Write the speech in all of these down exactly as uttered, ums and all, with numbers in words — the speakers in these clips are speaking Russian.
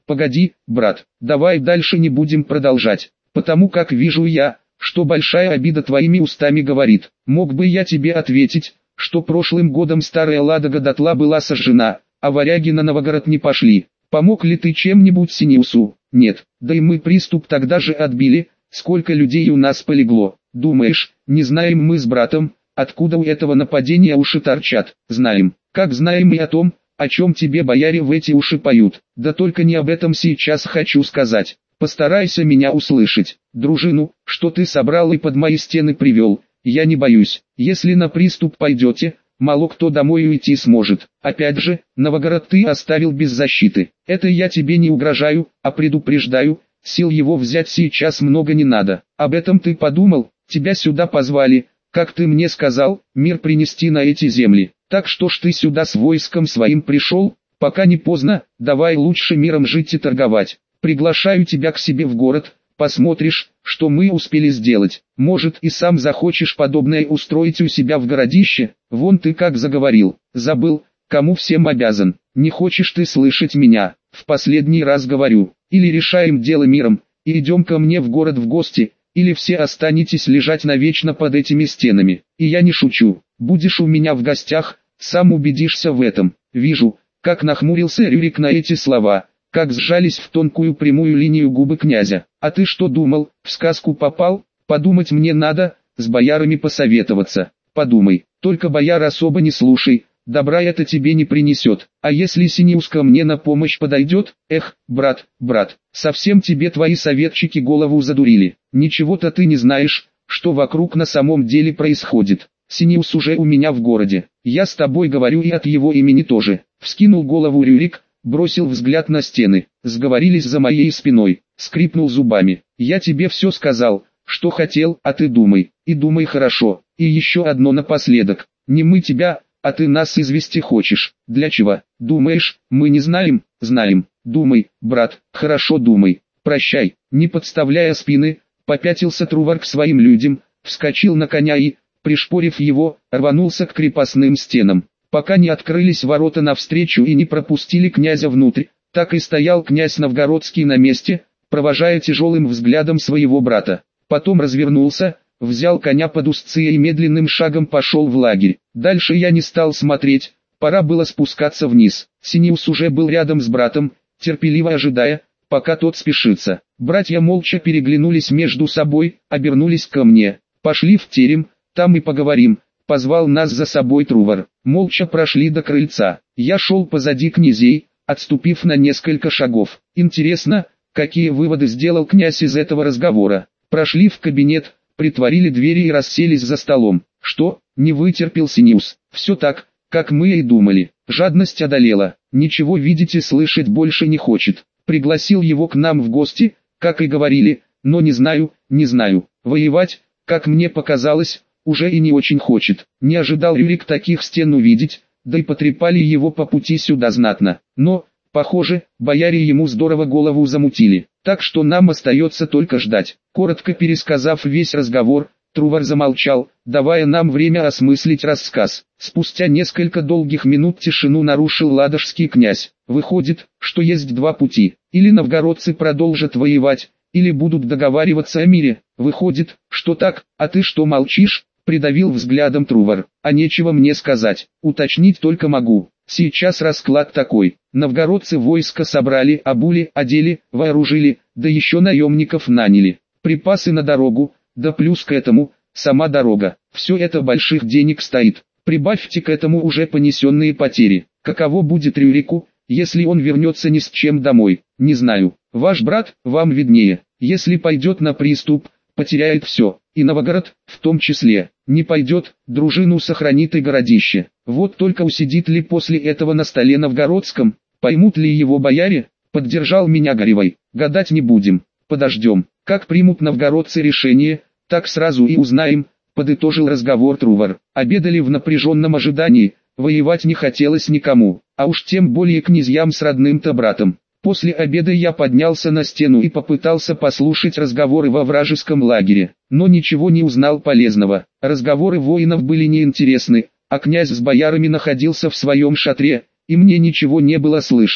Погоди, брат, давай дальше не будем продолжать, потому как вижу я, что большая обида твоими устами говорит. Мог бы я тебе ответить, что прошлым годом старая Ладога дотла была сожжена, а варяги на Новгород не пошли. Помог ли ты чем-нибудь Синеусу? Нет, да и мы приступ тогда же отбили, сколько людей у нас полегло. Думаешь, не знаем мы с братом, откуда у этого нападения уши торчат? Знаем, как знаем и о том, о чем тебе бояре в эти уши поют. Да только не об этом сейчас хочу сказать. Постарайся меня услышать. Дружину, что ты собрал и под мои стены привел, я не боюсь. Если на приступ пойдете, мало кто домой уйти сможет. Опять же, Новгород ты оставил без защиты. Это я тебе не угрожаю, а предупреждаю, сил его взять сейчас много не надо. Об этом ты подумал? Тебя сюда позвали, как ты мне сказал, мир принести на эти земли. Так что ж ты сюда с войском своим пришел? Пока не поздно, давай лучше миром жить и торговать. Приглашаю тебя к себе в город, посмотришь, что мы успели сделать. Может и сам захочешь подобное устроить у себя в городище. Вон ты как заговорил, забыл, кому всем обязан. Не хочешь ты слышать меня? В последний раз говорю, или решаем дело миром, и идем ко мне в город в гости, или все останетесь лежать навечно под этими стенами. И я не шучу, будешь у меня в гостях, сам убедишься в этом. Вижу, как нахмурился Рюрик на эти слова, как сжались в тонкую прямую линию губы князя. А ты что думал, в сказку попал? Подумать мне надо, с боярами посоветоваться. Подумай, только бояр особо не слушай, добра это тебе не принесет. А если Синеус ко мне на помощь подойдет? Эх, брат, брат, совсем тебе твои советчики голову задурили. Ничего-то ты не знаешь, что вокруг на самом деле происходит. Синеус уже у меня в городе, я с тобой говорю и от его имени тоже. Вскинул голову Рюрик, бросил взгляд на стены, сговорились за моей спиной, скрипнул зубами. Я тебе все сказал, что хотел, а ты думай, и думай хорошо. И еще одно напоследок, не мы тебя, а ты нас извести хочешь. Для чего? Думаешь, мы не знаем? Знаем. Думай, брат, хорошо думай. Прощай. Не подставляя спины, попятился Трувор к своим людям, вскочил на коня и, пришпорив его, рванулся к крепостным стенам. Пока не открылись ворота навстречу и не пропустили князя внутрь, так и стоял князь Новгородский на месте, провожая тяжелым взглядом своего брата. Потом развернулся, взял коня под узцы и медленным шагом пошел в лагерь. Дальше я не стал смотреть, пора было спускаться вниз. Синеус уже был рядом с братом, терпеливо ожидая, пока тот спешится. Братья молча переглянулись между собой, обернулись ко мне. Пошли в терем, там и поговорим. Позвал нас за собой Трувор. Молча прошли до крыльца. Я шел позади князей, отступив на несколько шагов. Интересно, какие выводы сделал князь из этого разговора. Прошли в кабинет, притворили двери и расселись за столом. Что? Не вытерпел Синеус. Все так, как мы и думали. Жадность одолела. Ничего видеть и слышать больше не хочет. Пригласил его к нам в гости, как и говорили, но не знаю, не знаю. Воевать, как мне показалось, уже и не очень хочет. Не ожидал Рюрик таких стен увидеть, да и потрепали его по пути сюда знатно. Но, похоже, бояре ему здорово голову замутили. Так что нам остается только ждать. Коротко пересказав весь разговор, Трувор замолчал, давая нам время осмыслить рассказ. Спустя несколько долгих минут тишину нарушил ладожский князь. Выходит, что есть два пути. Или новгородцы продолжат воевать, или будут договариваться о мире. Выходит, что так, а ты что молчишь? Придавил взглядом Трувор. А нечего мне сказать, уточнить только могу. Сейчас расклад такой. Новгородцы войско собрали, обули, одели, вооружили, да еще наемников наняли. Припасы на дорогу, да плюс к этому, сама дорога. Все это больших денег стоит. Прибавьте к этому уже понесенные потери. Каково будет Рюрику, если он вернется ни с чем домой? Не знаю. Ваш брат, вам виднее. Если пойдет на приступ, потеряет все. И Новгород, в том числе. Не пойдет, дружину сохранит и городище. Вот только усидит ли после этого на столе новгородском, поймут ли его бояре? Поддержал меня Горевой. Гадать не будем, подождем. Как примут новгородцы решение, так сразу и узнаем, подытожил разговор Трувор. Обедали в напряженном ожидании, воевать не хотелось никому, а уж тем более князьям с родным-то братом. После обеда я поднялся на стену и попытался послушать разговоры во вражеском лагере, но ничего не узнал полезного. Разговоры воинов были неинтересны, а князь с боярами находился в своем шатре, и мне ничего не было слышно.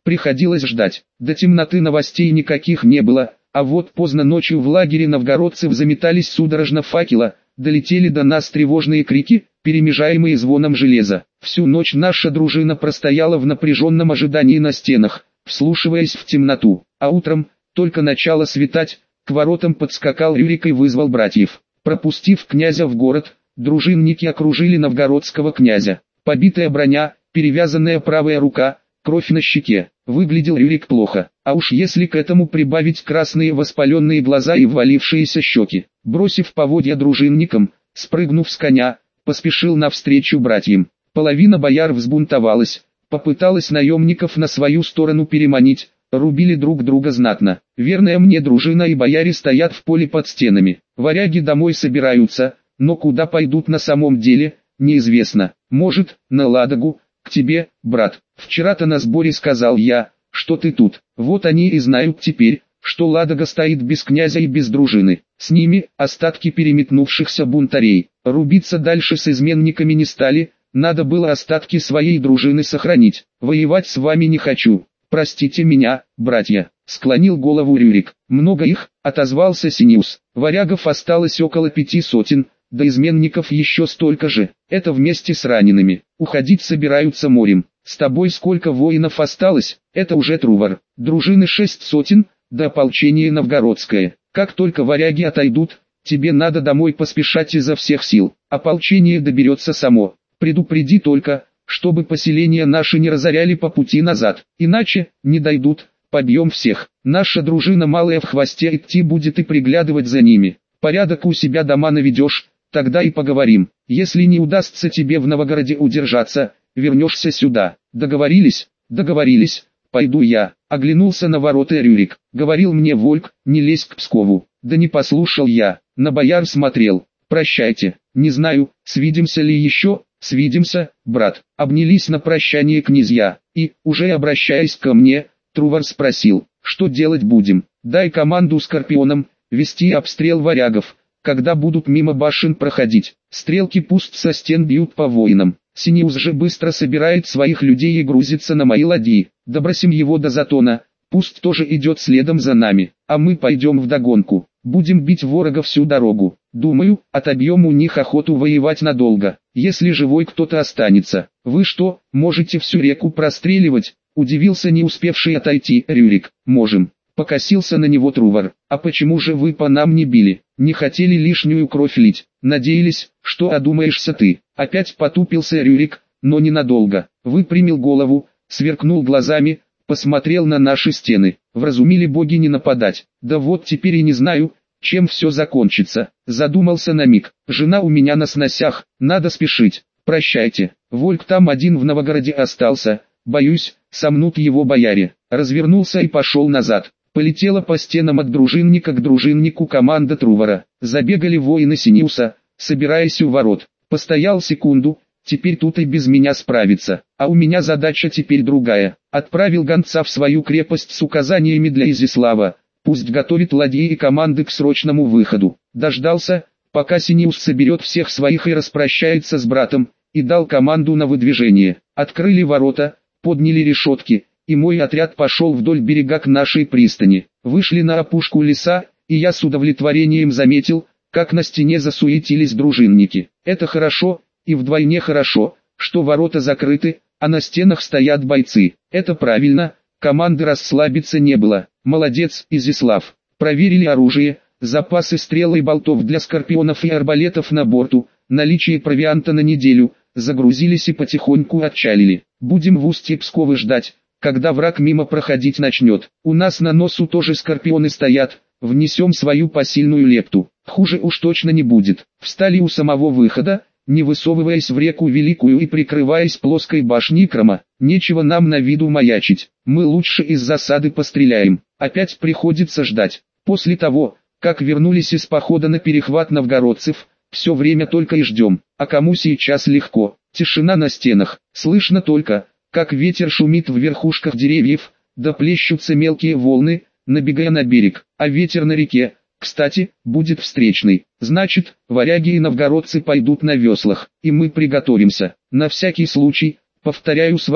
Приходилось ждать. До темноты новостей никаких не было, а вот поздно ночью в лагере новгородцев заметались судорожно факела, долетели до нас тревожные крики, перемежаемые звоном железа. Всю ночь наша дружина простояла в напряженном ожидании на стенах, вслушиваясь в темноту, а утром, только начало светать, к воротам подскакал Рюрик и вызвал братьев. Пропустив князя в город, дружинники окружили новгородского князя. Побитая броня, перевязанная правая рука, кровь на щеке. Выглядел Рюрик плохо, а уж если к этому прибавить красные воспаленные глаза и ввалившиеся щеки. Бросив поводья дружинникам, спрыгнув с коня, поспешил навстречу братьям. Половина бояр взбунтовалась, попыталась наемников на свою сторону переманить, рубили друг друга знатно. Верная мне дружина и бояре стоят в поле под стенами. Варяги домой собираются, но куда пойдут на самом деле, неизвестно. Может, на Ладогу, к тебе, брат. Вчера-то на сборе сказал я, что ты тут. Вот они и знают теперь, что Ладога стоит без князя и без дружины. С ними остатки переметнувшихся бунтарей. Рубиться дальше с изменниками не стали, надо было остатки своей дружины сохранить. Воевать с вами не хочу. Простите меня, братья, склонил голову Рюрик. Много их, отозвался Синеус. Варягов осталось около пяти сотен, да изменников еще столько же. Это вместе с ранеными. Уходить собираются морем. С тобой сколько воинов осталось? Это уже Трувор. Дружины шесть сотен, да ополчение новгородское. Как только варяги отойдут, тебе надо домой поспешать изо всех сил. Ополчение доберется само. Предупреди только, чтобы поселения наши не разоряли по пути назад. Иначе, не дойдут, побьем всех. Наша дружина малая в хвосте идти будет и приглядывать за ними. Порядок у себя дома наведешь, тогда и поговорим. Если не удастся тебе в Новгороде удержаться, вернешься сюда. Договорились? Договорились. Пойду я. Оглянулся на ворота Рюрик. Говорил мне Вольк, не лезь к Пскову. Да не послушал я. На бояр смотрел. Прощайте. Не знаю, свидимся ли еще. Свидимся, брат. Обнялись на прощание князья. И, уже обращаясь ко мне, Трувор спросил, что делать будем. Дай команду скорпионам, вести обстрел варягов, когда будут мимо башен проходить. Стрелки пусть со стен бьют по воинам. Синеус же быстро собирает своих людей и грузится на мои ладьи. Добросим его до Затона, пусть тоже идет следом за нами, а мы пойдем вдогонку. Будем бить ворога всю дорогу. Думаю, отобьем у них охоту воевать надолго, если живой кто-то останется. Вы что, можете всю реку простреливать? Удивился не успевший отойти Рюрик. Можем. Покосился на него Трувор. А почему же вы по нам не били? Не хотели лишнюю кровь лить? Надеялись, что одумаешься ты? Опять потупился Рюрик, но ненадолго. Выпрямил голову, сверкнул глазами, посмотрел на наши стены. Вразумили боги не нападать. Да вот теперь и не знаю, чем все закончится. Задумался на миг. Жена у меня на сносях, надо спешить. Прощайте. Вольк там один в Новгороде остался. Боюсь, сомнут его бояре. Развернулся и пошел назад. Полетела по стенам от дружинника к дружиннику команда Трувора. Забегали воины Синеуса, собираясь у ворот. Постоял секунду, теперь тут и без меня справиться. А у меня задача теперь другая. Отправил гонца в свою крепость с указаниями для Изяслава. Пусть готовит ладьи и команды к срочному выходу. Дождался, пока Синеус соберет всех своих и распрощается с братом, и дал команду на выдвижение. Открыли ворота, подняли решетки, и мой отряд пошел вдоль берега к нашей пристани. Вышли на опушку леса, и я с удовлетворением заметил, как на стене засуетились дружинники. Это хорошо, и вдвойне хорошо, что ворота закрыты, а на стенах стоят бойцы. Это правильно, команды расслабиться не было. Молодец, Изяслав. Проверили оружие, запасы стрел и болтов для скорпионов и арбалетов на борту, наличие провианта на неделю, загрузились и потихоньку отчалили. Будем в устье Пскова ждать, когда враг мимо проходить начнет. У нас на носу тоже скорпионы стоят, внесем свою посильную лепту. Хуже уж точно не будет. Встали у самого выхода, не высовываясь в реку Великую и прикрываясь плоской башней Крома. Нечего нам на виду маячить, мы лучше из засады постреляем. Опять приходится ждать. После того, как вернулись из похода на перехват новгородцев, все время только и ждем. А кому сейчас легко? Тишина на стенах, слышно только, как ветер шумит в верхушках деревьев, да плещутся мелкие волны, набегая на берег. А ветер на реке, кстати, будет встречный. Значит, варяги и новгородцы пойдут на веслах, и мы приготовимся. На всякий случай, повторяю своим,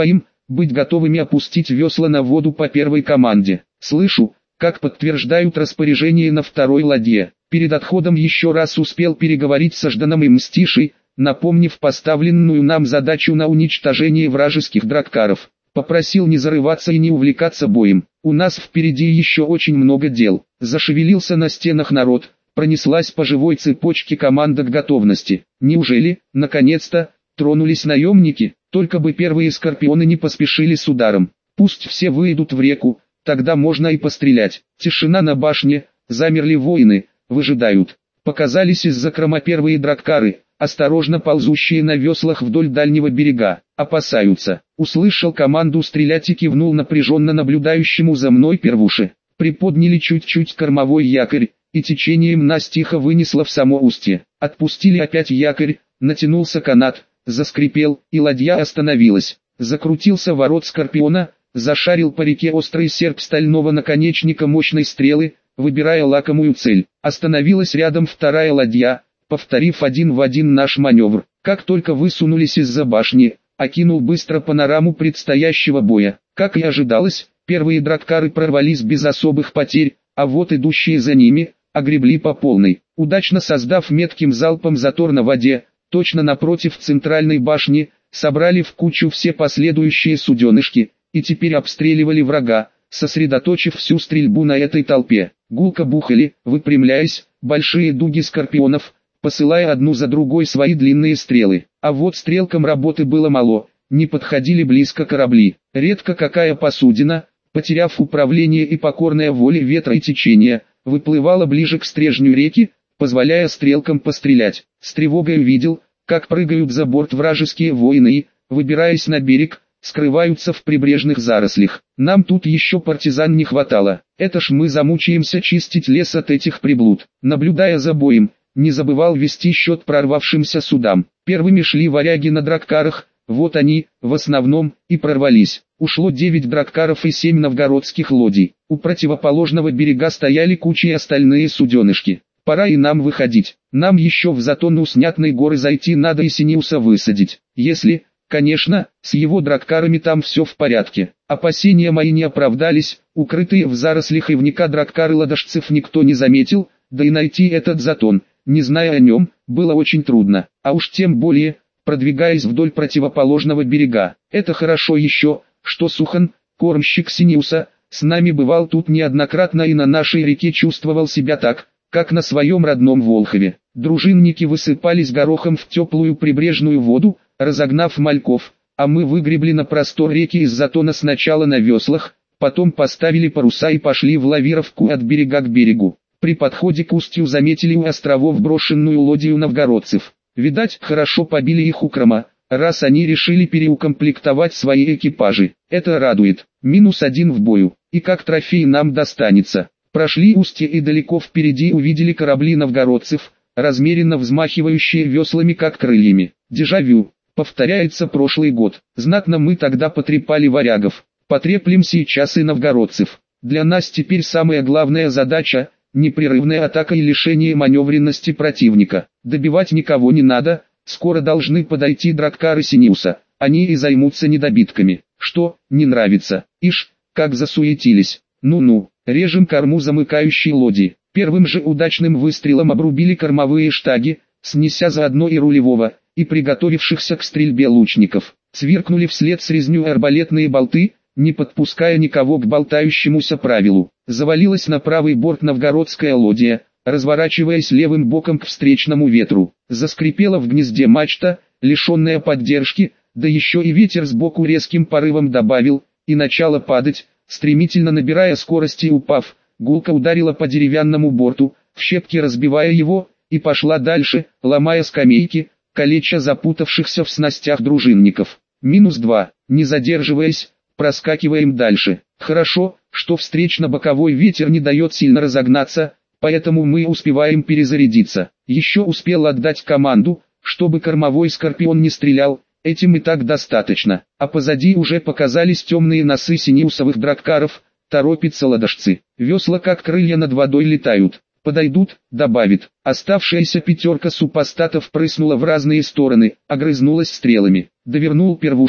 быть готовыми опустить весла на воду по первой команде. Слышу, как подтверждают распоряжение на второй ладье. Перед отходом еще раз успел переговорить со Жданом и Мстишей, напомнив поставленную нам задачу на уничтожение вражеских драккаров. Попросил не зарываться и не увлекаться боем. У нас впереди еще очень много дел. Зашевелился на стенах народ, пронеслась по живой цепочке команда к готовности. Неужели, наконец-то, тронулись наемники? Только бы первые скорпионы не поспешили с ударом. Пусть все выйдут в реку, тогда можно и пострелять. Тишина на башне, замерли воины, выжидают. Показались из закрома первые драккары, осторожно ползущие на веслах вдоль дальнего берега. Опасаются. Услышал команду стрелять и кивнул напряженно наблюдающему за мной первуше. Приподняли чуть-чуть кормовой якорь, и течением нас тихо вынесло в само устье. Отпустили опять якорь, натянулся канат, заскрипел, и ладья остановилась. Закрутился ворот скорпиона, зашарил по реке острый серп стального наконечника мощной стрелы, выбирая лакомую цель. Остановилась рядом вторая ладья, повторив один в один наш маневр. Как только высунулись из-за башни, окинул быстро панораму предстоящего боя. Как и ожидалось, первые драккары прорвались без особых потерь, а вот идущие за ними, огребли по полной. Удачно создав метким залпом затор на воде, точно напротив центральной башни, собрали в кучу все последующие суденышки, и теперь обстреливали врага, сосредоточив всю стрельбу на этой толпе. Гулко бухали, выпрямляясь, большие дуги скорпионов, посылая одну за другой свои длинные стрелы. А вот стрелкам работы было мало, не подходили близко корабли. Редко какая посудина, потеряв управление и покорная воле ветра и течения, выплывала ближе к стрежню реки, позволяя стрелкам пострелять. С тревогой видел, как прыгают за борт вражеские воины и, выбираясь на берег, скрываются в прибрежных зарослях. Нам тут еще партизан не хватало. Это ж мы замучаемся чистить лес от этих приблуд. Наблюдая за боем, не забывал вести счет прорвавшимся судам. Первыми шли варяги на драккарах, вот они, в основном, и прорвались. Ушло девять драккаров и семь новгородских лодий. У противоположного берега стояли кучи остальные суденышки. Пора и нам выходить. Нам еще в затон у Снятной горы зайти надо и Синеуса высадить. Если, конечно, с его драккарами там все в порядке. Опасения мои не оправдались, укрытые в зарослях ивника драккары ладожцев никто не заметил, да и найти этот затон, не зная о нем, было очень трудно. А уж тем более, продвигаясь вдоль противоположного берега. Это хорошо еще, что Сухан, кормщик Синеуса, с нами бывал тут неоднократно и на нашей реке чувствовал себя так, как на своем родном Волхове. Дружинники высыпались горохом в теплую прибрежную воду, разогнав мальков, а мы выгребли на простор реки из затона сначала на веслах, потом поставили паруса и пошли в лавировку от берега к берегу. При подходе к устью заметили у островов брошенную лодию новгородцев. Видать, хорошо побили их укрома, раз они решили переукомплектовать свои экипажи. Это радует. Минус один в бою. И как трофей нам достанется. Прошли устье и далеко впереди увидели корабли новгородцев, размеренно взмахивающие веслами как крыльями. Дежавю. Повторяется прошлый год. Знатно мы тогда потрепали варягов. Потреплем сейчас и новгородцев. Для нас теперь самая главная задача – непрерывная атака и лишение маневренности противника. Добивать никого не надо, скоро должны подойти драккары Синеуса. Они и займутся недобитками. Что, не нравится? Ишь, как засуетились. Ну-ну, режем корму замыкающей лодии. Первым же удачным выстрелом обрубили кормовые штаги, снеся заодно и рулевого, и приготовившихся к стрельбе лучников. Сверкнули вслед с резню арбалетные болты, не подпуская никого к болтающемуся правилу. Завалилась на правый борт новгородская лодия, разворачиваясь левым боком к встречному ветру. Заскрипела в гнезде мачта, лишенная поддержки, да еще и ветер сбоку резким порывом добавил, и начала падать, стремительно набирая скорости и упав, гулко ударила по деревянному борту, в щепки разбивая его, и пошла дальше, ломая скамейки, калеча запутавшихся в снастях дружинников. Минус два. Не задерживаясь, проскакиваем дальше. Хорошо, что встречно-боковой ветер не дает сильно разогнаться, поэтому мы успеваем перезарядиться. Еще успел отдать команду, чтобы кормовой скорпион не стрелял, этим и так достаточно. А позади уже показались темные носы синеусовых драккаров, торопятся ладожцы. Весла как крылья над водой летают. Подойдут, добавит. Оставшаяся пятерка супостатов прыснула в разные стороны, огрызнулась стрелами. Довернул первуша,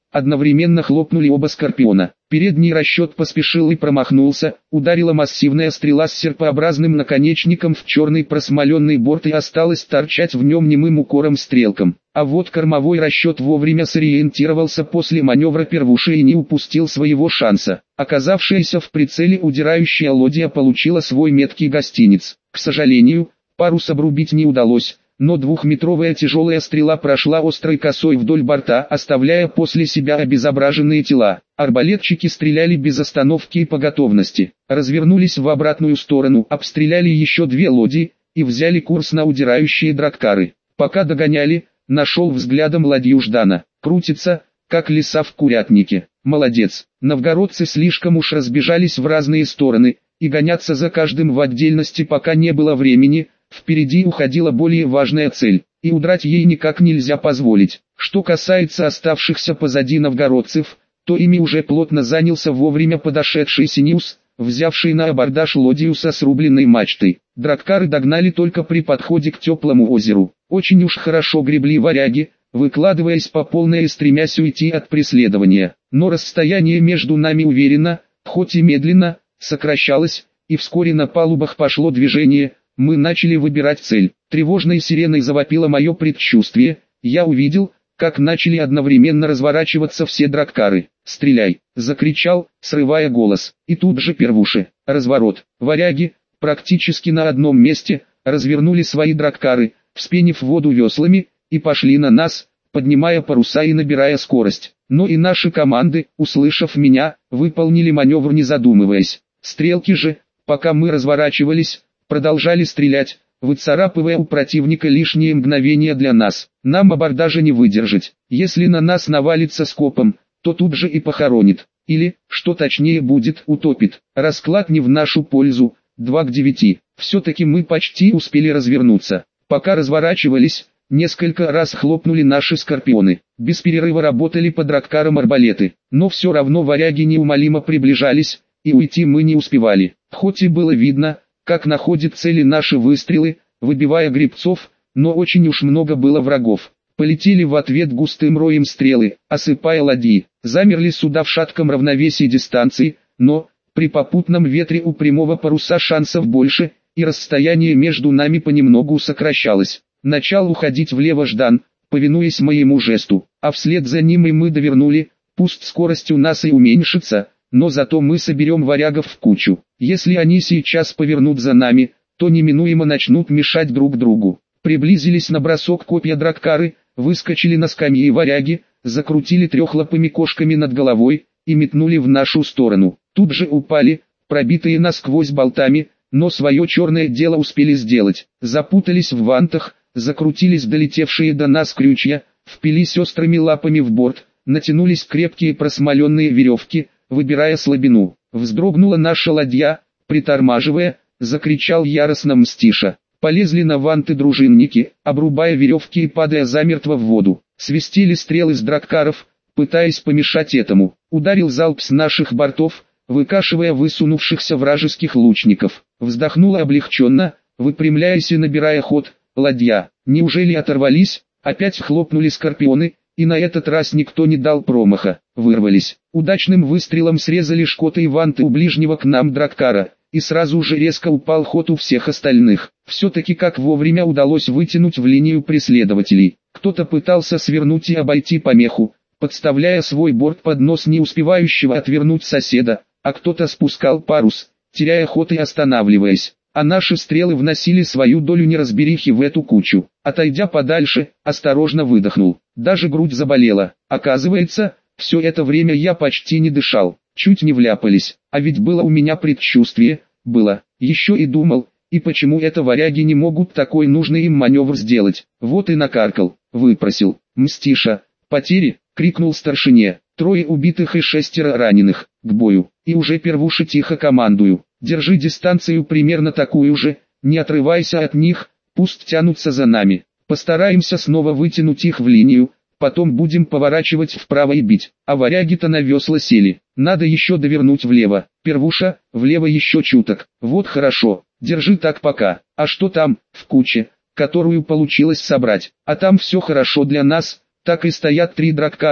Одновременно хлопнули оба скорпиона. Передний расчет поспешил и промахнулся, ударила массивная стрела с серпообразным наконечником в черный просмоленный борт и осталась торчать в нем немым укором стрелком. А вот кормовой расчет вовремя сориентировался после маневра первуши и не упустил своего шанса. Оказавшаяся в прицеле удирающая лодья получила свой меткий гостиниц. К сожалению, парус обрубить не удалось, но двухметровая тяжелая стрела прошла острой косой вдоль борта, оставляя после себя обезображенные тела. Арбалетчики стреляли без остановки и по готовности, развернулись в обратную сторону, обстреляли еще две лодьи и взяли курс на удирающие драккары. Пока догоняли, нашел взглядом ладью Ждана. Крутится, как лиса в курятнике. Молодец. Новгородцы слишком уж разбежались в разные стороны, и гоняться за каждым в отдельности пока не было времени. Впереди уходила более важная цель, и удрать ей никак нельзя позволить. Что касается оставшихся позади новгородцев, то ими уже плотно занялся вовремя подошедший Синиус, взявший на абордаж лодью со срубленной мачтой. Драккары догнали только при подходе к теплому озеру. Очень уж хорошо гребли варяги, выкладываясь по полной и стремясь уйти от преследования. Но расстояние между нами уверенно, хоть и медленно, сокращалось, и вскоре на палубах пошло движение. Мы начали выбирать цель. Тревожной сиреной завопило мое предчувствие. Я увидел, как начали одновременно разворачиваться все драккары. «Стреляй!» — закричал, срывая голос. И тут же первуши. Разворот. Варяги, практически на одном месте, развернули свои драккары, вспенив воду веслами, и пошли на нас, поднимая паруса и набирая скорость. Но и наши команды, услышав меня, выполнили маневр не задумываясь. Стрелки же, пока мы разворачивались, продолжали стрелять, выцарапывая у противника лишние мгновения для нас. Нам абордажа не выдержать. Если на нас навалится скопом, то тут же и похоронит. Или, что точнее будет, утопит. Расклад не в нашу пользу, два к девяти. Все-таки мы почти успели развернуться. Пока разворачивались, несколько раз хлопнули наши скорпионы. Без перерыва работали по драккарам арбалеты. Но все равно варяги неумолимо приближались, и уйти мы не успевали. Хоть и было видно, как находят цели наши выстрелы, выбивая гребцов, но очень уж много было врагов. Полетели в ответ густым роем стрелы, осыпая ладьи. Замерли суда в шатком равновесии дистанции, но, при попутном ветре у прямого паруса шансов больше, и расстояние между нами понемногу сокращалось. Начал уходить влево Ждан, повинуясь моему жесту, а вслед за ним и мы довернули. Пусть скорость у нас и уменьшится, но зато мы соберем варягов в кучу. Если они сейчас повернут за нами, то неминуемо начнут мешать друг другу. Приблизились на бросок копья драккары, выскочили на скамьи варяги, закрутили трехлапыми кошками над головой и метнули в нашу сторону. Тут же упали, пробитые насквозь болтами, но свое черное дело успели сделать. Запутались в вантах, закрутились долетевшие до нас крючья, впились острыми лапами в борт, натянулись крепкие просмоленные веревки, выбирая слабину. Вздрогнула наша ладья, притормаживая, закричал яростно Мстиша. Полезли на ванты дружинники, обрубая веревки и падая замертво в воду. Свистели стрелы с драккаров, пытаясь помешать этому. Ударил залп с наших бортов, выкашивая высунувшихся вражеских лучников. Вздохнула облегченно, выпрямляясь и набирая ход. Ладья. Неужели оторвались? Опять хлопнули скорпионы, и на этот раз никто не дал промаха. Вырвались. Удачным выстрелом срезали шкоты и ванты у ближнего к нам драккара, и сразу же резко упал ход у всех остальных. Все-таки как вовремя удалось вытянуть в линию преследователей. Кто-то пытался свернуть и обойти помеху, подставляя свой борт под нос не успевающего отвернуть соседа, а кто-то спускал парус, теряя ход и останавливаясь. А наши стрелы вносили свою долю неразберихи в эту кучу. Отойдя подальше, осторожно выдохнул. Даже грудь заболела. Оказывается, все это время я почти не дышал. Чуть не вляпались. А ведь было у меня предчувствие. Было. Еще и думал. И почему это варяги не могут такой нужный им маневр сделать? Вот и накаркал. Выпросил. Мстиша. Потери? Крикнул старшине. Трое убитых и шестеро раненых. К бою. И уже первуши тихо командую. Держи дистанцию примерно такую же, не отрывайся от них, пусть тянутся за нами. Постараемся снова вытянуть их в линию, потом будем поворачивать вправо и бить. А варяги-то на весла сели, надо еще довернуть влево. Первуша, влево еще чуток. Вот хорошо, держи так пока. А что там, в куче, которую получилось собрать? А там все хорошо для нас, так и стоят три драккара,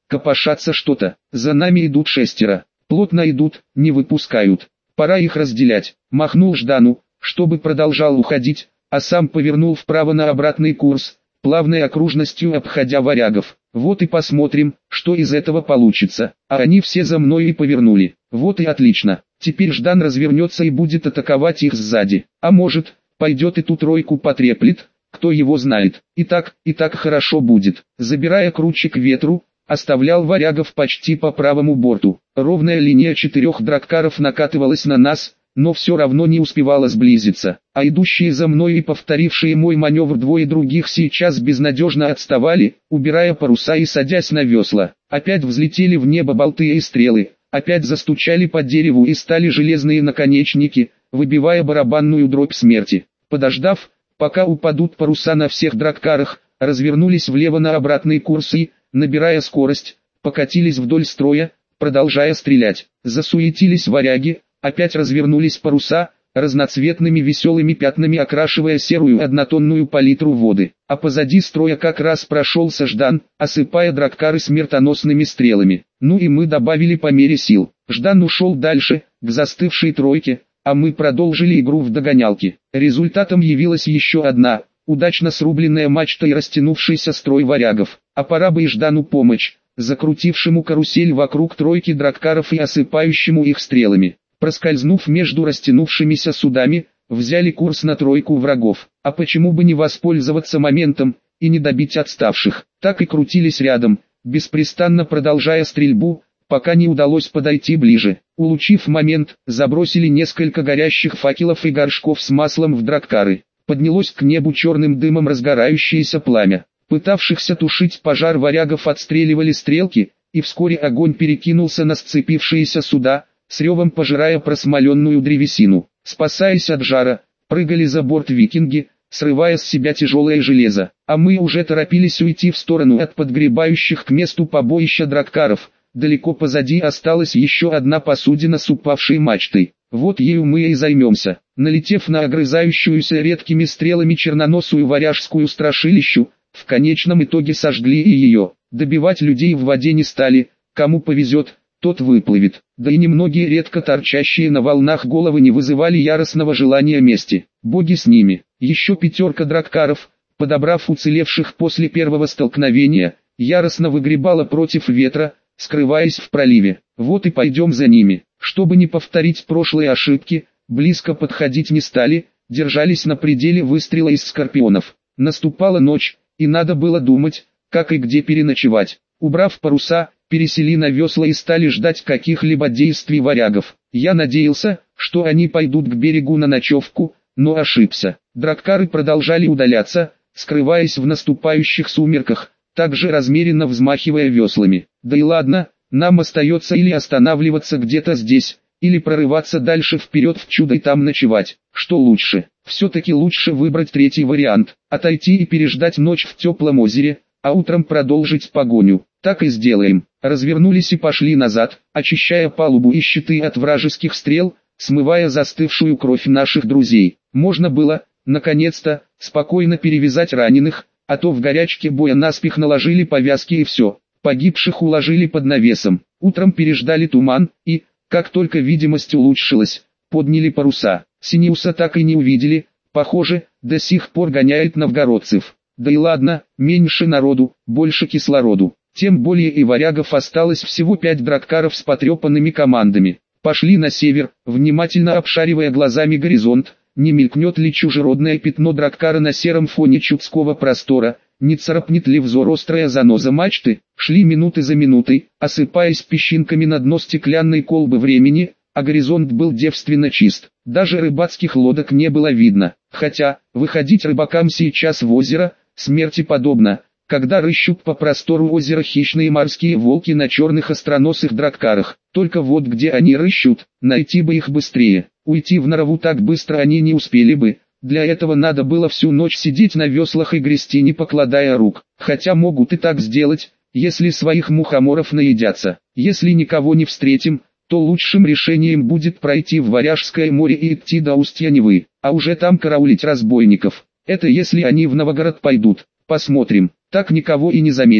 копошатся что-то. За нами идут шестеро. Плотно идут, не выпускают. Пора их разделять. Махнул Ждану, чтобы продолжал уходить, а сам повернул вправо на обратный курс, плавной окружностью обходя варягов. Вот и посмотрим, что из этого получится. А они все за мной и повернули. Вот и отлично. Теперь Ждан развернется и будет атаковать их сзади. А может, пойдет и ту тройку потреплет, кто его знает. И так, и так хорошо будет. Забирая круче к ветру, оставлял варягов почти по правому борту. Ровная линия четырех драккаров накатывалась на нас, но все равно не успевала сблизиться. А идущие за мной и повторившие мой маневр двое других сейчас безнадежно отставали, убирая паруса и садясь на весла. Опять взлетели в небо болты и стрелы, опять застучали по дереву и стали железные наконечники, выбивая барабанную дробь смерти. Подождав, пока упадут паруса на всех драккарах, развернулись влево на обратный курс и, набирая скорость, покатились вдоль строя, продолжая стрелять. Засуетились варяги, опять развернулись паруса, разноцветными веселыми пятнами окрашивая серую однотонную палитру воды. А позади строя как раз прошелся Ждан, осыпая драккары смертоносными стрелами. Ну и мы добавили по мере сил. Ждан ушел дальше, к застывшей тройке, а мы продолжили игру в догонялки. Результатом явилась еще одна, удачно срубленная мачта и растянувшийся строй варягов. А пора бы и Ждану помочь, закрутившему карусель вокруг тройки драккаров и осыпающему их стрелами. Проскользнув между растянувшимися судами, взяли курс на тройку врагов. А почему бы не воспользоваться моментом и не добить отставших? Так и крутились рядом, беспрестанно продолжая стрельбу, пока не удалось подойти ближе. Улучив момент, забросили несколько горящих факелов и горшков с маслом в драккары. Поднялось к небу черным дымом разгорающееся пламя. Пытавшихся тушить пожар варягов отстреливали стрелки, и вскоре огонь перекинулся на сцепившиеся суда, с ревом пожирая просмоленную древесину. Спасаясь от жара, прыгали за борт викинги, срывая с себя тяжелое железо. А мы уже торопились уйти в сторону от подгребающих к месту побоища драккаров. Далеко позади осталась еще одна посудина с упавшей мачтой. Вот ею мы и займемся. Налетев на огрызающуюся редкими стрелами черноносую варяжскую страшилищу, в конечном итоге сожгли и ее. Добивать людей в воде не стали, кому повезет, тот выплывет. Да и немногие редко торчащие на волнах головы не вызывали яростного желания мести. Боги с ними. Еще пятерка драккаров, подобрав уцелевших после первого столкновения, яростно выгребала против ветра, скрываясь в проливе. Вот и пойдем за ними. Чтобы не повторить прошлые ошибки, близко подходить не стали, держались на пределе выстрела из скорпионов. Наступала ночь, и надо было думать, как и где переночевать. Убрав паруса, пересели на весла и стали ждать каких-либо действий варягов. Я надеялся, что они пойдут к берегу на ночевку, но ошибся. Драккары продолжали удаляться, скрываясь в наступающих сумерках, также размеренно взмахивая веслами. Да и ладно, нам остается или останавливаться где-то здесь, или прорываться дальше вперед в чудо и там ночевать. Что лучше? Все-таки лучше выбрать третий вариант, отойти и переждать ночь в теплом озере, а утром продолжить погоню. Так и сделаем. Развернулись и пошли назад, очищая палубу и щиты от вражеских стрел, смывая застывшую кровь наших друзей. Можно было, наконец-то, спокойно перевязать раненых, а то в горячке боя наспех наложили повязки и все. Погибших уложили под навесом. Утром переждали туман и, как только видимость улучшилась, подняли паруса. Синеуса так и не увидели, похоже, до сих пор гоняет новгородцев. Да и ладно, меньше народу, больше кислороду. Тем более и варягов осталось всего пять драккаров с потрепанными командами. Пошли на север, внимательно обшаривая глазами горизонт, не мелькнет ли чужеродное пятно драккара на сером фоне чудского простора, не царапнет ли взор острая заноза мачты. Шли минуты за минутой, осыпаясь песчинками на дно стеклянной колбы времени, а горизонт был девственно чист. Даже рыбацких лодок не было видно, хотя, выходить рыбакам сейчас в озеро, смерти подобно, когда рыщут по простору озера хищные морские волки на черных остроносых драккарах. Только вот где они рыщут, найти бы их быстрее. Уйти в норову так быстро они не успели бы. Для этого надо было всю ночь сидеть на веслах и грести не покладая рук. Хотя могут и так сделать, если своих мухоморов наедятся. Если никого не встретим, то лучшим решением будет пройти в Варяжское море и идти до устья Невы, а уже там караулить разбойников. Это если они в Новгород пойдут. Посмотрим. Так никого и не заметив,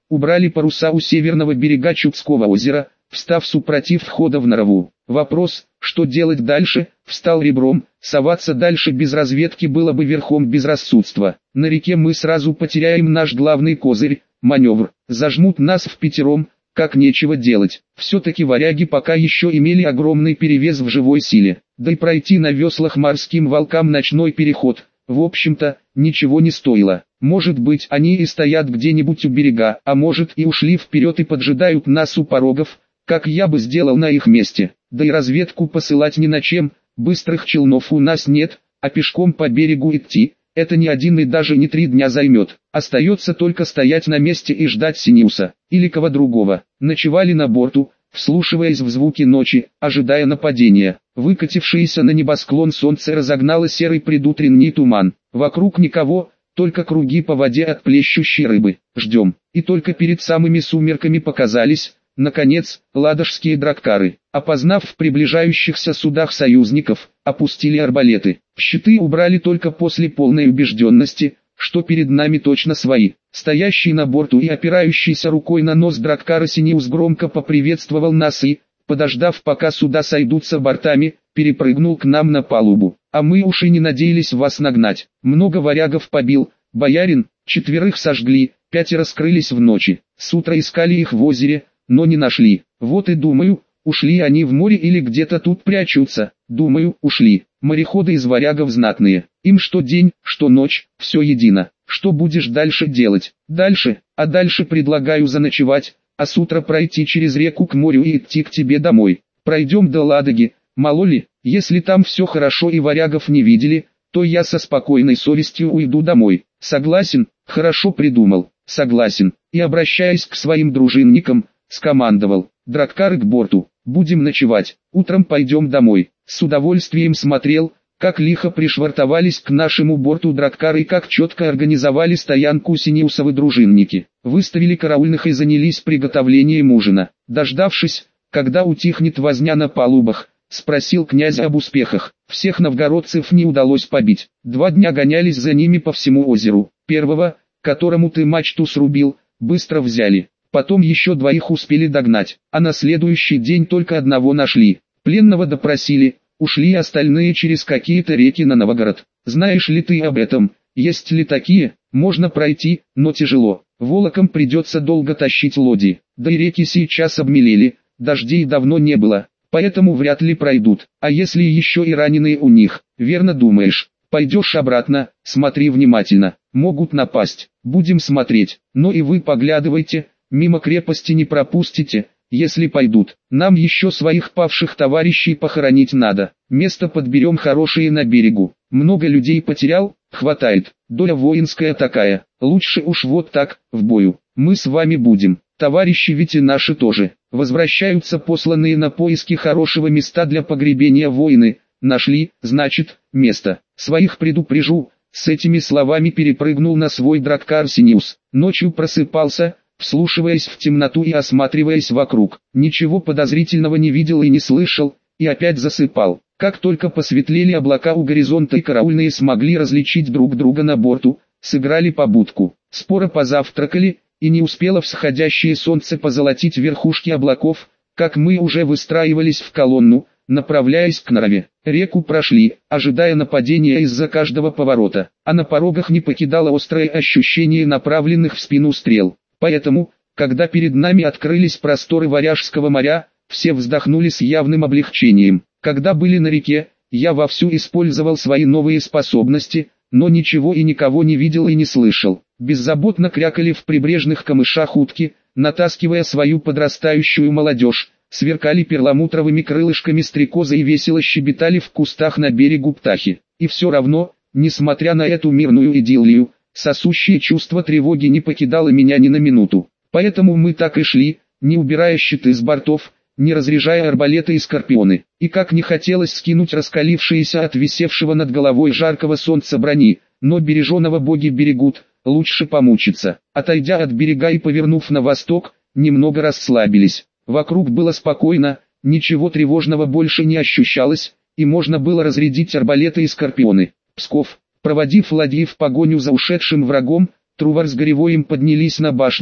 убрали паруса у северного берега Чудского озера, встав супротив входа в Нарову. Вопрос, что делать дальше, встал ребром. Соваться дальше без разведки было бы верхом безрассудства. На реке мы сразу потеряем наш главный козырь – маневр. Зажмут нас впятером, как нечего делать. Все-таки варяги пока еще имели огромный перевес в живой силе. Да и пройти на веслах морским волкам ночной переход, в общем-то, ничего не стоило. Может быть, они и стоят где-нибудь у берега, а может и ушли вперед и поджидают нас у порогов, как я бы сделал на их месте. Да и разведку посылать ни на чем, быстрых челнов у нас нет, а пешком по берегу идти, это не один и даже не три дня займет. Остается только стоять на месте и ждать Синеуса, или кого другого. Ночевали на борту, вслушиваясь в звуки ночи, ожидая нападения. Выкатившееся на небосклон солнце разогнало серый предутренний туман. Вокруг никого, только круги по воде от плещущей рыбы. Ждем. И только перед самыми сумерками показались, наконец, ладожские драккары. Опознав в приближающихся судах союзников, опустили арбалеты. Щиты убрали только после полной убежденности, что перед нами точно свои. Стоящий на борту и опирающийся рукой на нос драккара Синеус громко поприветствовал нас и, подождав пока суда сойдутся бортами, перепрыгнул к нам на палубу. А мы уж и не надеялись вас нагнать. Много варягов побил, боярин, четверых сожгли, пятеро скрылись в ночи. С утра искали их в озере, но не нашли. Вот и думаю, ушли они в море или где-то тут прячутся. Думаю, ушли. Мореходы из варягов знатные. Им что день, что ночь, все едино. Что будешь дальше делать? Дальше, а дальше предлагаю заночевать, а с утра пройти через реку к морю и идти к тебе домой. Пройдем до Ладоги, мало ли, если там все хорошо и варягов не видели, то я со спокойной совестью уйду домой. Согласен? Хорошо придумал. Согласен. И обращаясь к своим дружинникам, скомандовал: драккары к борту, будем ночевать, утром пойдем домой. С удовольствием смотрел, как лихо пришвартовались к нашему борту драккары и как четко организовали стоянку Синеусовы дружинники. Выставили караульных и занялись приготовлением ужина. Дождавшись, когда утихнет возня на палубах, спросил князя об успехах. Всех новгородцев не удалось побить. Два дня гонялись за ними по всему озеру. Первого, которому ты мачту срубил, быстро взяли. Потом еще двоих успели догнать, а на следующий день только одного нашли. Пленного допросили, ушли остальные через какие-то реки на Новгород. Знаешь ли ты об этом? Есть ли такие? Можно пройти, но тяжело. Волоком придется долго тащить лодьи. Да и реки сейчас обмелели, дождей давно не было, поэтому вряд ли пройдут. А если еще и раненые у них? Верно думаешь. Пойдешь обратно, смотри внимательно. Могут напасть. Будем смотреть. Но и вы поглядывайте, мимо крепости не пропустите. Если пойдут, нам еще своих павших товарищей похоронить надо. Место подберем хорошее на берегу. Много людей потерял? Хватает. Доля воинская такая. Лучше уж вот так, в бою. Мы с вами будем. Товарищи ведь и наши тоже. Возвращаются посланные на поиски хорошего места для погребения воины. Нашли, значит, место. Своих предупрежу. С этими словами перепрыгнул на свой драккар Синеус. Ночью просыпался, вслушиваясь в темноту и осматриваясь вокруг. Ничего подозрительного не видел и не слышал, и опять засыпал. Как только посветлели облака у горизонта и караульные смогли различить друг друга на борту, сыграли побудку. Споро позавтракали, и не успело всходящее солнце позолотить верхушки облаков, как мы уже выстраивались в колонну, направляясь к Нарове. Реку прошли, ожидая нападения из-за каждого поворота, а на порогах не покидало острое ощущение направленных в спину стрел. Поэтому, когда перед нами открылись просторы Варяжского моря, все вздохнули с явным облегчением. Когда были на реке, я вовсю использовал свои новые способности, но ничего и никого не видел и не слышал. Беззаботно крякали в прибрежных камышах утки, натаскивая свою подрастающую молодежь, сверкали перламутровыми крылышками стрекозы и весело щебетали в кустах на берегу птахи. И все равно, несмотря на эту мирную идиллию, сосущее чувство тревоги не покидало меня ни на минуту. Поэтому мы так и шли, не убирая щиты с бортов, не разряжая арбалеты и скорпионы. И как не хотелось скинуть раскалившиеся от висевшего над головой жаркого солнца брони, но береженого боги берегут, лучше помучиться. Отойдя от берега и повернув на восток, немного расслабились. Вокруг было спокойно, ничего тревожного больше не ощущалось, и можно было разрядить арбалеты и скорпионы. Псков. Проводив ладьи в погоню за ушедшим врагом, Трувор с Горевоем поднялись на башню,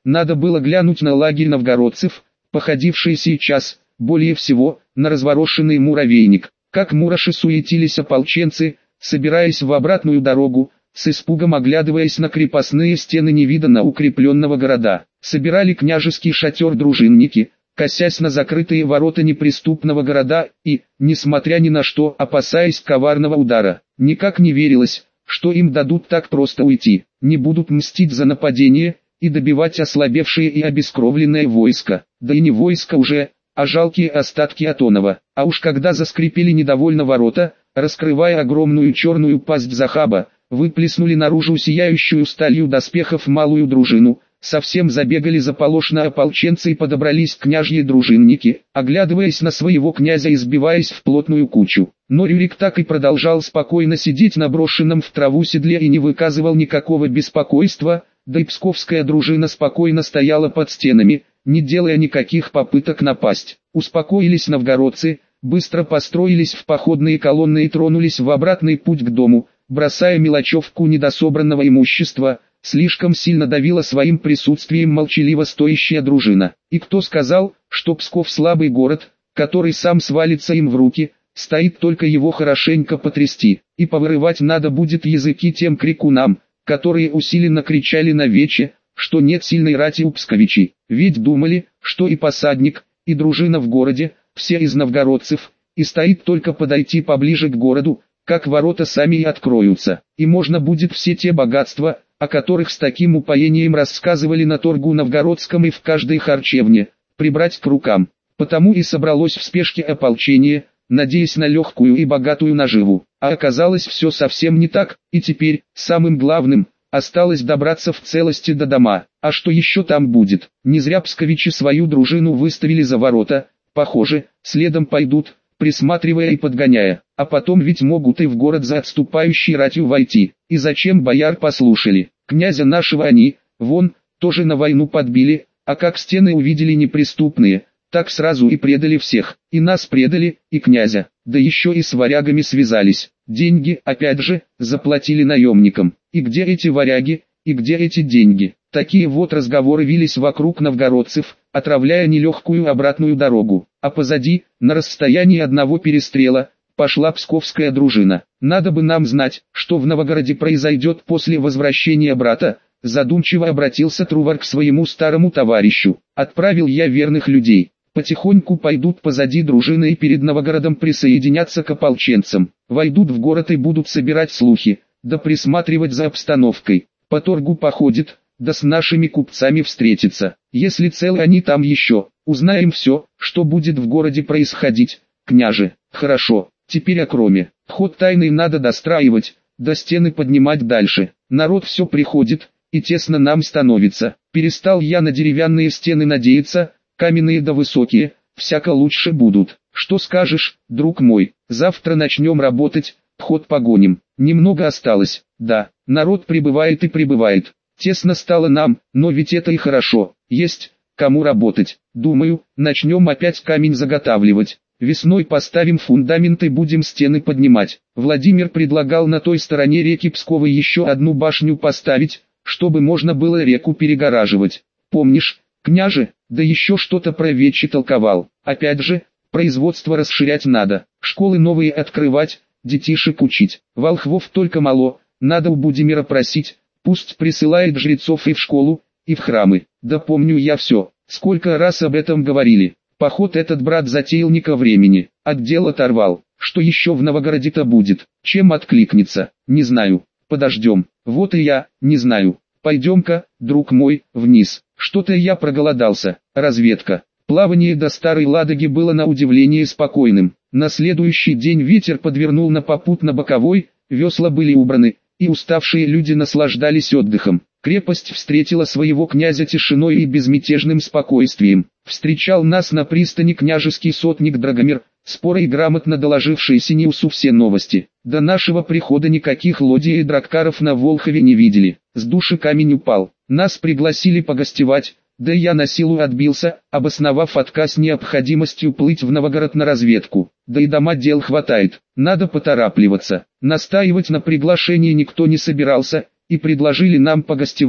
надо было глянуть на лагерь новгородцев, походивший сейчас, более всего, на разворошенный муравейник. Как мураши суетились ополченцы, собираясь в обратную дорогу, с испугом оглядываясь на крепостные стены невиданно укрепленного города. Собирали княжеский шатер дружинники, косясь на закрытые ворота неприступного города и, несмотря ни на что, опасаясь коварного удара. Никак не верилось, что им дадут так просто уйти, не будут мстить за нападение и добивать ослабевшее и обескровленное войско. Да и не войско уже, а жалкие остатки Атонова. А уж когда заскрипели недовольно ворота, раскрывая огромную черную пасть Захаба, выплеснули наружу сияющую сталью доспехов малую дружину, совсем забегали заполошно ополченцы и подобрались княжьи дружинники, оглядываясь на своего князя и сбиваясь в плотную кучу. Но Рюрик так и продолжал спокойно сидеть на брошенном в траву седле и не выказывал никакого беспокойства, да и псковская дружина спокойно стояла под стенами, не делая никаких попыток напасть. Успокоились новгородцы, быстро построились в походные колонны и тронулись в обратный путь к дому, бросая мелочевку недособранного имущества. Слишком сильно давила своим присутствием молчаливо стоящая дружина. И кто сказал, что Псков слабый город, который сам свалится им в руки, стоит только его хорошенько потрясти, и повырывать надо будет языки тем крикунам, которые усиленно кричали на вече, что нет сильной рати у псковичей. Ведь думали, что и посадник, и дружина в городе, все из новгородцев, и стоит только подойти поближе к городу, как ворота сами и откроются, и можно будет все те богатства, о которых с таким упоением рассказывали на торгу новгородском и в каждой харчевне, прибрать к рукам. Потому и собралось в спешке ополчение, надеясь на легкую и богатую наживу. А оказалось все совсем не так, и теперь, самым главным, осталось добраться в целости до дома. А что еще там будет? Не зря псковичи свою дружину выставили за ворота, похоже, следом пойдут, присматривая и подгоняя, а потом ведь могут и в город за отступающей ратью войти. И зачем бояр послушали? Князя нашего они, вон, тоже на войну подбили, а как стены увидели неприступные, так сразу и предали всех, и нас предали, и князя, да еще и с варягами связались. Деньги, опять же, заплатили наемникам. И где эти варяги, и где эти деньги? Такие вот разговоры вились вокруг новгородцев, отравляя нелегкую обратную дорогу. А позади, на расстоянии одного перестрела, пошла псковская дружина. Надо бы нам знать, что в Новгороде произойдет после возвращения брата, задумчиво обратился Трувор к своему старому товарищу. Отправил я верных людей. Потихоньку пойдут позади дружины и перед Новгородом присоединятся к ополченцам. Войдут в город и будут собирать слухи, да присматривать за обстановкой. По торгу походит, да с нашими купцами встретится. Если целы они там еще, узнаем все, что будет в городе происходить, княже. Хорошо, теперь о кроме. Ход тайный надо достраивать, до стены поднимать дальше. Народ все приходит, и тесно нам становится. Перестал я на деревянные стены надеяться, каменные да высокие, всяко лучше будут. Что скажешь, друг мой, завтра начнем работать, ход погоним. Немного осталось, да, народ прибывает и прибывает. Тесно стало нам, но ведь это и хорошо, есть, кому работать. Думаю, начнем опять камень заготавливать. Весной поставим фундамент и будем стены поднимать. Владимир предлагал на той стороне реки Псковой еще одну башню поставить, чтобы можно было реку перегораживать. Помнишь, княже, да еще что-то про вечи толковал. Опять же, производство расширять надо, школы новые открывать, детишек учить. Волхвов только мало, надо у Будимира просить, пусть присылает жрецов и в школу, и в храмы. Да помню я все, сколько раз об этом говорили. Поход этот брат затеял не ко времени, отдел оторвал. Что еще в Новгороде-то будет, чем откликнется, не знаю, подождем. Вот и я, не знаю. Пойдем-ка, друг мой, вниз. Что-то я проголодался. Разведка. Плавание до Старой Ладоги было на удивление спокойным. На следующий день ветер подвернул на попутно боковой, весла были убраны, и уставшие люди наслаждались отдыхом. Крепость встретила своего князя тишиной и безмятежным спокойствием. Встречал нас на пристани княжеский сотник Драгомир, споро и грамотно доложивший Синеусу все новости. До нашего прихода никаких лодий и драккаров на Волхове не видели. С души камень упал. Нас пригласили погостевать, да я на силу отбился, обосновав отказ необходимостью плыть в Новгород на разведку. Да и дома дел хватает, надо поторапливаться. Настаивать на приглашении никто не собирался, и предложили нам погостевать,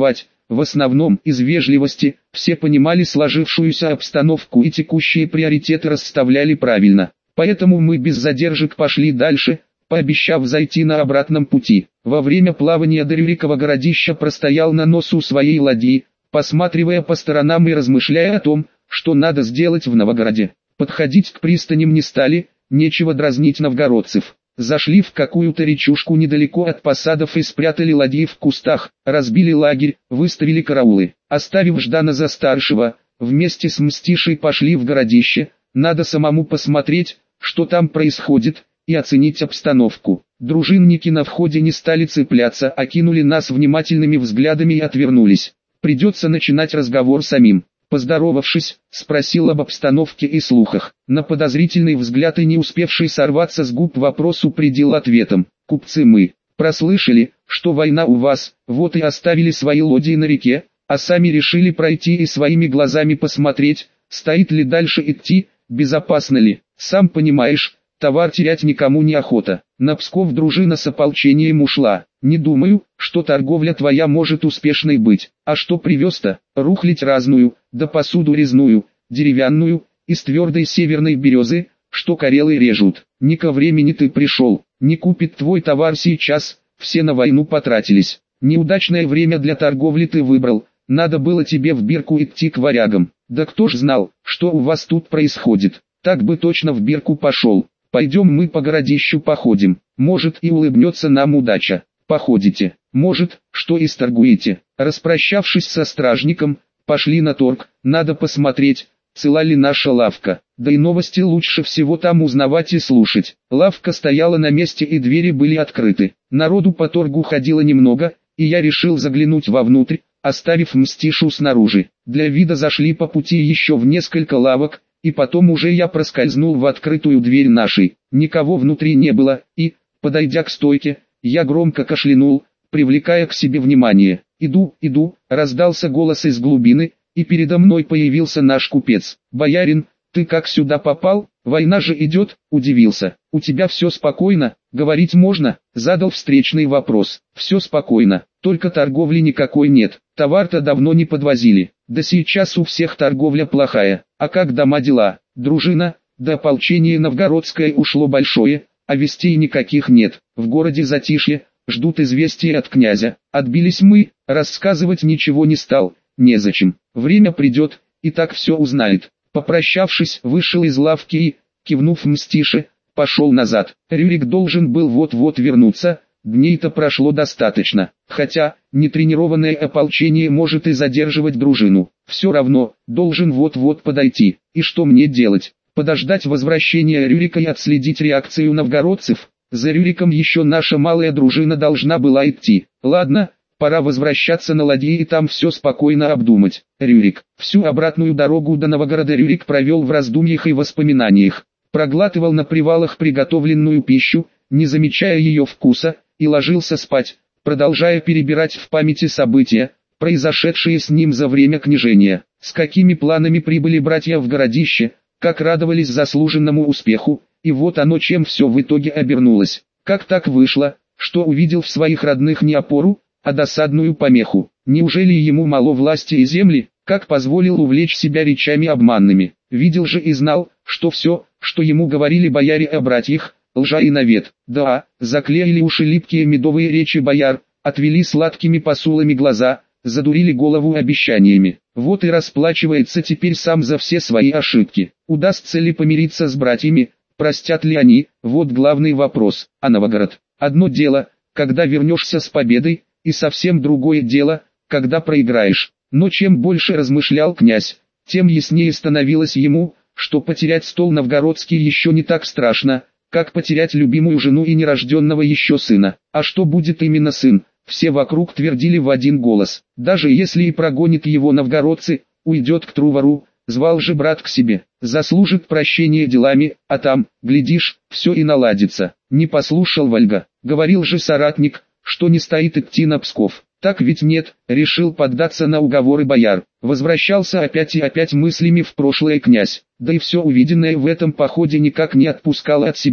в основном из вежливости, все понимали сложившуюся обстановку и текущие приоритеты расставляли правильно. Поэтому мы без задержек пошли дальше, пообещав зайти на обратном пути. Во время плавания до Рюрикова городища простоял на носу своей ладьи, посматривая по сторонам и размышляя о том, что надо сделать в Новгороде. Подходить к пристаням не стали, нечего дразнить новгородцев. Зашли в какую-то речушку недалеко от посадов и спрятали ладьи в кустах, разбили лагерь, выставили караулы. Оставив Ждана за старшего, вместе с Мстишей пошли в городище, надо самому посмотреть, что там происходит, и оценить обстановку. Дружинники на входе не стали цепляться, окинули нас внимательными взглядами и отвернулись. Придется начинать разговор самим. Поздоровавшись, спросил об обстановке и слухах. На подозрительный взгляд и не успевший сорваться с губ вопрос упредил ответом. «Купцы мы. Прослышали, что война у вас, вот и оставили свои лодии на реке, а сами решили пройти и своими глазами посмотреть, стоит ли дальше идти, безопасно ли. Сам понимаешь, товар терять никому не охота. На Псков дружина с ополчением ушла. Не думаю, что торговля твоя может успешной быть. А что привез-то? Рухлядь разную, да посуду резную, деревянную, из твердой северной березы, что карелы режут. Не ко времени ты пришел, не купит твой товар сейчас, все на войну потратились. Неудачное время для торговли ты выбрал, надо было тебе в Бирку идти к варягам. Да кто ж знал, что у вас тут происходит, так бы точно в Бирку пошел. Пойдем мы по городищу походим, может и улыбнется нам удача. Походите, может, что и сторгуете. Распрощавшись со стражником, пошли на торг, надо посмотреть, цела ли наша лавка. Да и новости лучше всего там узнавать и слушать. Лавка стояла на месте и двери были открыты. Народу по торгу ходило немного, и я решил заглянуть вовнутрь, оставив Мстишу снаружи. Для вида зашли по пути еще в несколько лавок, и потом уже я проскользнул в открытую дверь нашей. Никого внутри не было, и, подойдя к стойке, я громко кашлянул, привлекая к себе внимание. «Иду, иду», раздался голос из глубины, и передо мной появился наш купец. «Боярин, ты как сюда попал? Война же идет», удивился. «У тебя все спокойно, говорить можно?» Задал встречный вопрос. «Все спокойно, только торговли никакой нет, товар-то давно не подвозили. Да сейчас у всех торговля плохая, а как дома дела? Дружина, да ополчение новгородское ушло большое, а вестей никаких нет, в городе затишье, ждут известия от князя. Отбились мы, рассказывать ничего не стал, незачем, время придет, и так все узнает». Попрощавшись, вышел из лавки и, кивнув Мстише, пошел назад. Рюрик должен был вот-вот вернуться, дней-то прошло достаточно, хотя, нетренированное ополчение может и задерживать дружину. Все равно, должен вот-вот подойти, и что мне делать? Подождать возвращения Рюрика и отследить реакцию новгородцев? За Рюриком еще наша малая дружина должна была идти. Ладно, пора возвращаться на ладье и там все спокойно обдумать. Рюрик. Всю обратную дорогу до Новгорода Рюрик провел в раздумьях и воспоминаниях. Проглатывал на привалах приготовленную пищу, не замечая ее вкуса, и ложился спать, продолжая перебирать в памяти события, произошедшие с ним за время княжения. С какими планами прибыли братья в городище, как радовались заслуженному успеху, и вот оно чем все в итоге обернулось. Как так вышло, что увидел в своих родных не опору, а досадную помеху? Неужели ему мало власти и земли, как позволил увлечь себя речами обманными? Видел же и знал, что все, что ему говорили бояре о братьях, лжа и навет. Да, заклеили уши липкие медовые речи бояр, отвели сладкими посулами глаза, задурили голову обещаниями. Вот и расплачивается теперь сам за все свои ошибки. Удастся ли помириться с братьями, простят ли они, вот главный вопрос. А Новгород? Одно дело, когда вернешься с победой, и совсем другое дело, когда проиграешь. Но чем больше размышлял князь, тем яснее становилось ему, что потерять стол новгородский еще не так страшно, как потерять любимую жену и нерожденного еще сына. А что будет именно сын? Все вокруг твердили в один голос. Даже если и прогонит его новгородцы, уйдет к Трувару, звал же брат к себе, заслужит прощения делами, а там, глядишь, все и наладится. Не послушал Вольга, говорил же соратник, что не стоит идти на Псков. Так ведь нет, решил поддаться на уговоры бояр. Возвращался опять и опять мыслями в прошлое князь. Да и все увиденное в этом походе никак не отпускало от себя.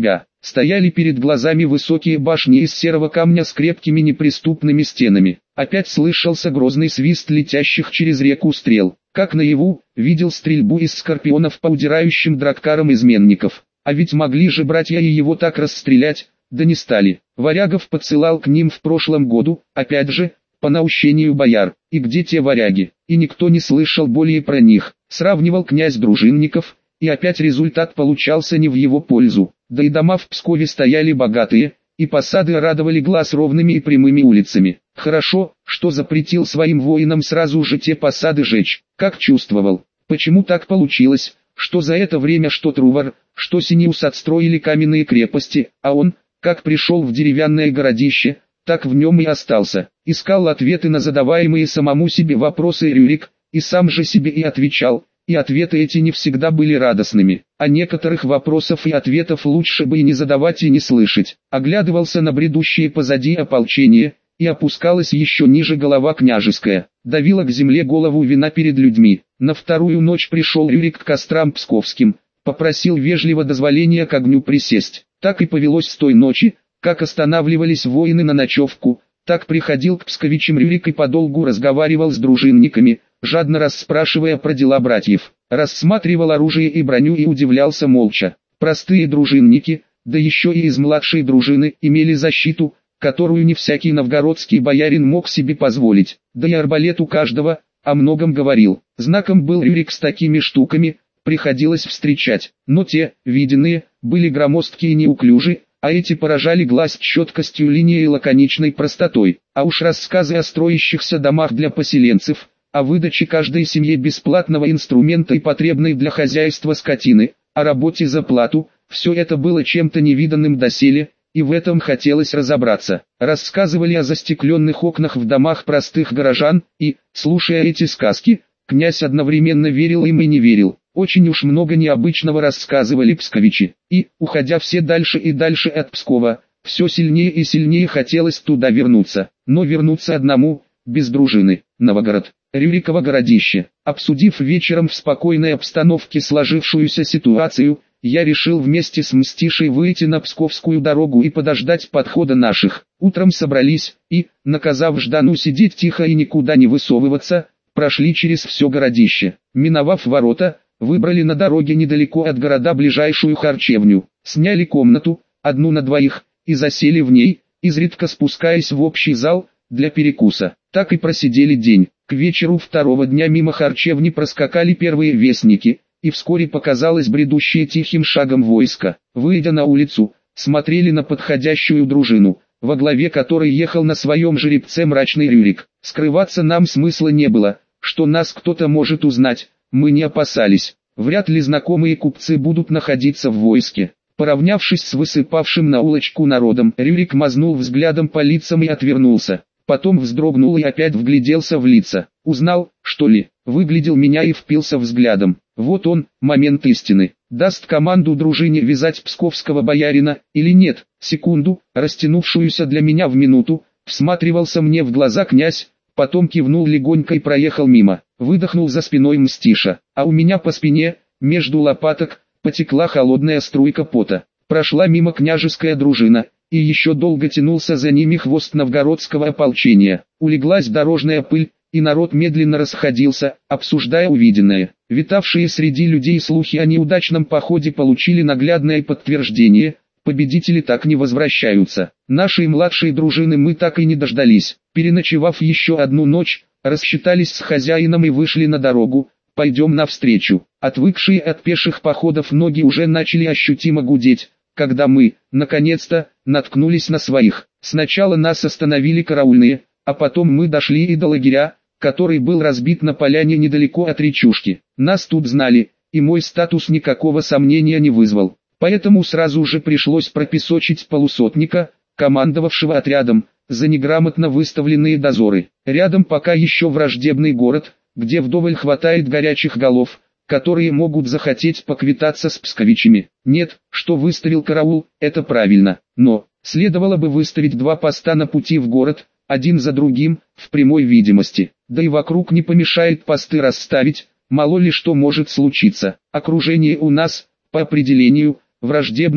Стояли перед глазами высокие башни из серого камня с крепкими неприступными стенами. Опять слышался грозный свист летящих через реку стрел. Как наяву, видел стрельбу из скорпионов по удирающим драккарам изменников. А ведь могли же братья и его так расстрелять, да не стали. Варягов подсылал к ним в прошлом году, опять же, по наущению бояр. И где те варяги? И никто не слышал более про них. Сравнивал князь дружинников, и опять результат получался не в его пользу. Да и дома в Пскове стояли богатые, и посады радовали глаз ровными и прямыми улицами. Хорошо, что запретил своим воинам сразу же те посады жечь. Как чувствовал. Почему так получилось, что за это время что Трувор, что Синеус отстроили каменные крепости, а он, как пришел в деревянное городище, так в нем и остался. Искал ответы на задаваемые самому себе вопросы Рюрик, и сам же себе и отвечал, и ответы эти не всегда были радостными. А некоторых вопросов и ответов лучше бы и не задавать и не слышать. Оглядывался на бредущие позади ополчение, и опускалась еще ниже голова княжеская. Давила к земле голову вина перед людьми. На вторую ночь пришел Рюрик к кострам псковским, попросил вежливо дозволения к огню присесть. Так и повелось с той ночи, как останавливались воины на ночевку, так приходил к псковичам Рюрик и подолгу разговаривал с дружинниками, жадно расспрашивая про дела братьев. Рассматривал оружие и броню и удивлялся молча. Простые дружинники, да еще и из младшей дружины, имели защиту, которую не всякий новгородский боярин мог себе позволить. Да и арбалет у каждого о многом говорил. Знаком был Рюрик с такими штуками, приходилось встречать. Но те, виденные, были громоздкие и неуклюжи, а эти поражали глаз четкостью линии и лаконичной простотой. А уж рассказы о строящихся домах для поселенцев, о выдаче каждой семье бесплатного инструмента и потребной для хозяйства скотины, о работе за плату, все это было чем-то невиданным доселе, и в этом хотелось разобраться. Рассказывали о застекленных окнах в домах простых горожан, и, слушая эти сказки, князь одновременно верил им и не верил. Очень уж много необычного рассказывали псковичи, и, уходя все дальше и дальше от Пскова, все сильнее и сильнее хотелось туда вернуться. Но вернуться одному, без дружины. Новгород, Рюриково городище. Обсудив вечером в спокойной обстановке сложившуюся ситуацию, я решил вместе с Мстишей выйти на Псковскую дорогу и подождать подхода наших. Утром собрались, и, наказав Ждану сидеть тихо и никуда не высовываться, прошли через все городище. Миновав ворота, выбрали на дороге недалеко от города ближайшую харчевню, сняли комнату, одну на двоих, и засели в ней, изредка спускаясь в общий зал, для перекуса. Так и просидели день. К вечеру второго дня мимо харчевни проскакали первые вестники, и вскоре показалось бредущее тихим шагом войско. Выйдя на улицу, смотрели на подходящую дружину, во главе которой ехал на своем жеребце мрачный Рюрик. Скрываться нам смысла не было, что нас кто-то может узнать, мы не опасались. Вряд ли знакомые купцы будут находиться в войске. Поравнявшись с высыпавшим на улочку народом, Рюрик мазнул взглядом по лицам и отвернулся. Потом вздрогнул и опять вгляделся в лица. Узнал, что ли? Выглядел меня и впился взглядом. Вот он, момент истины. Даст команду дружине вязать псковского боярина, или нет? Секунду, растянувшуюся для меня в минуту, всматривался мне в глаза князь, потом кивнул легонько и проехал мимо. Выдохнул за спиной Мстиша, а у меня по спине, между лопаток, потекла холодная струйка пота. Прошла мимо княжеская дружина, и еще долго тянулся за ними хвост новгородского ополчения. Улеглась дорожная пыль, и народ медленно расходился, обсуждая увиденное. Витавшие среди людей слухи о неудачном походе получили наглядное подтверждение. Победители так не возвращаются. Нашей младшей дружины мы так и не дождались. Переночевав еще одну ночь, рассчитались с хозяином и вышли на дорогу. Пойдем навстречу. Отвыкшие от пеших походов ноги уже начали ощутимо гудеть, когда мы, наконец-то, наткнулись на своих. Сначала нас остановили караульные, а потом мы дошли и до лагеря, который был разбит на поляне недалеко от речушки. Нас тут знали, и мой статус никакого сомнения не вызвал. Поэтому сразу же пришлось пропесочить полусотника, командовавшего отрядом, за неграмотно выставленные дозоры. Рядом пока еще враждебный город, где вдоволь хватает горячих голов, которые могут захотеть поквитаться с псковичами. Нет, что выставил караул, это правильно, но следовало бы выставить два поста на пути в город, один за другим, в прямой видимости. Да и вокруг не помешает посты расставить, мало ли что может случиться. Окружение у нас, по определению, враждебное,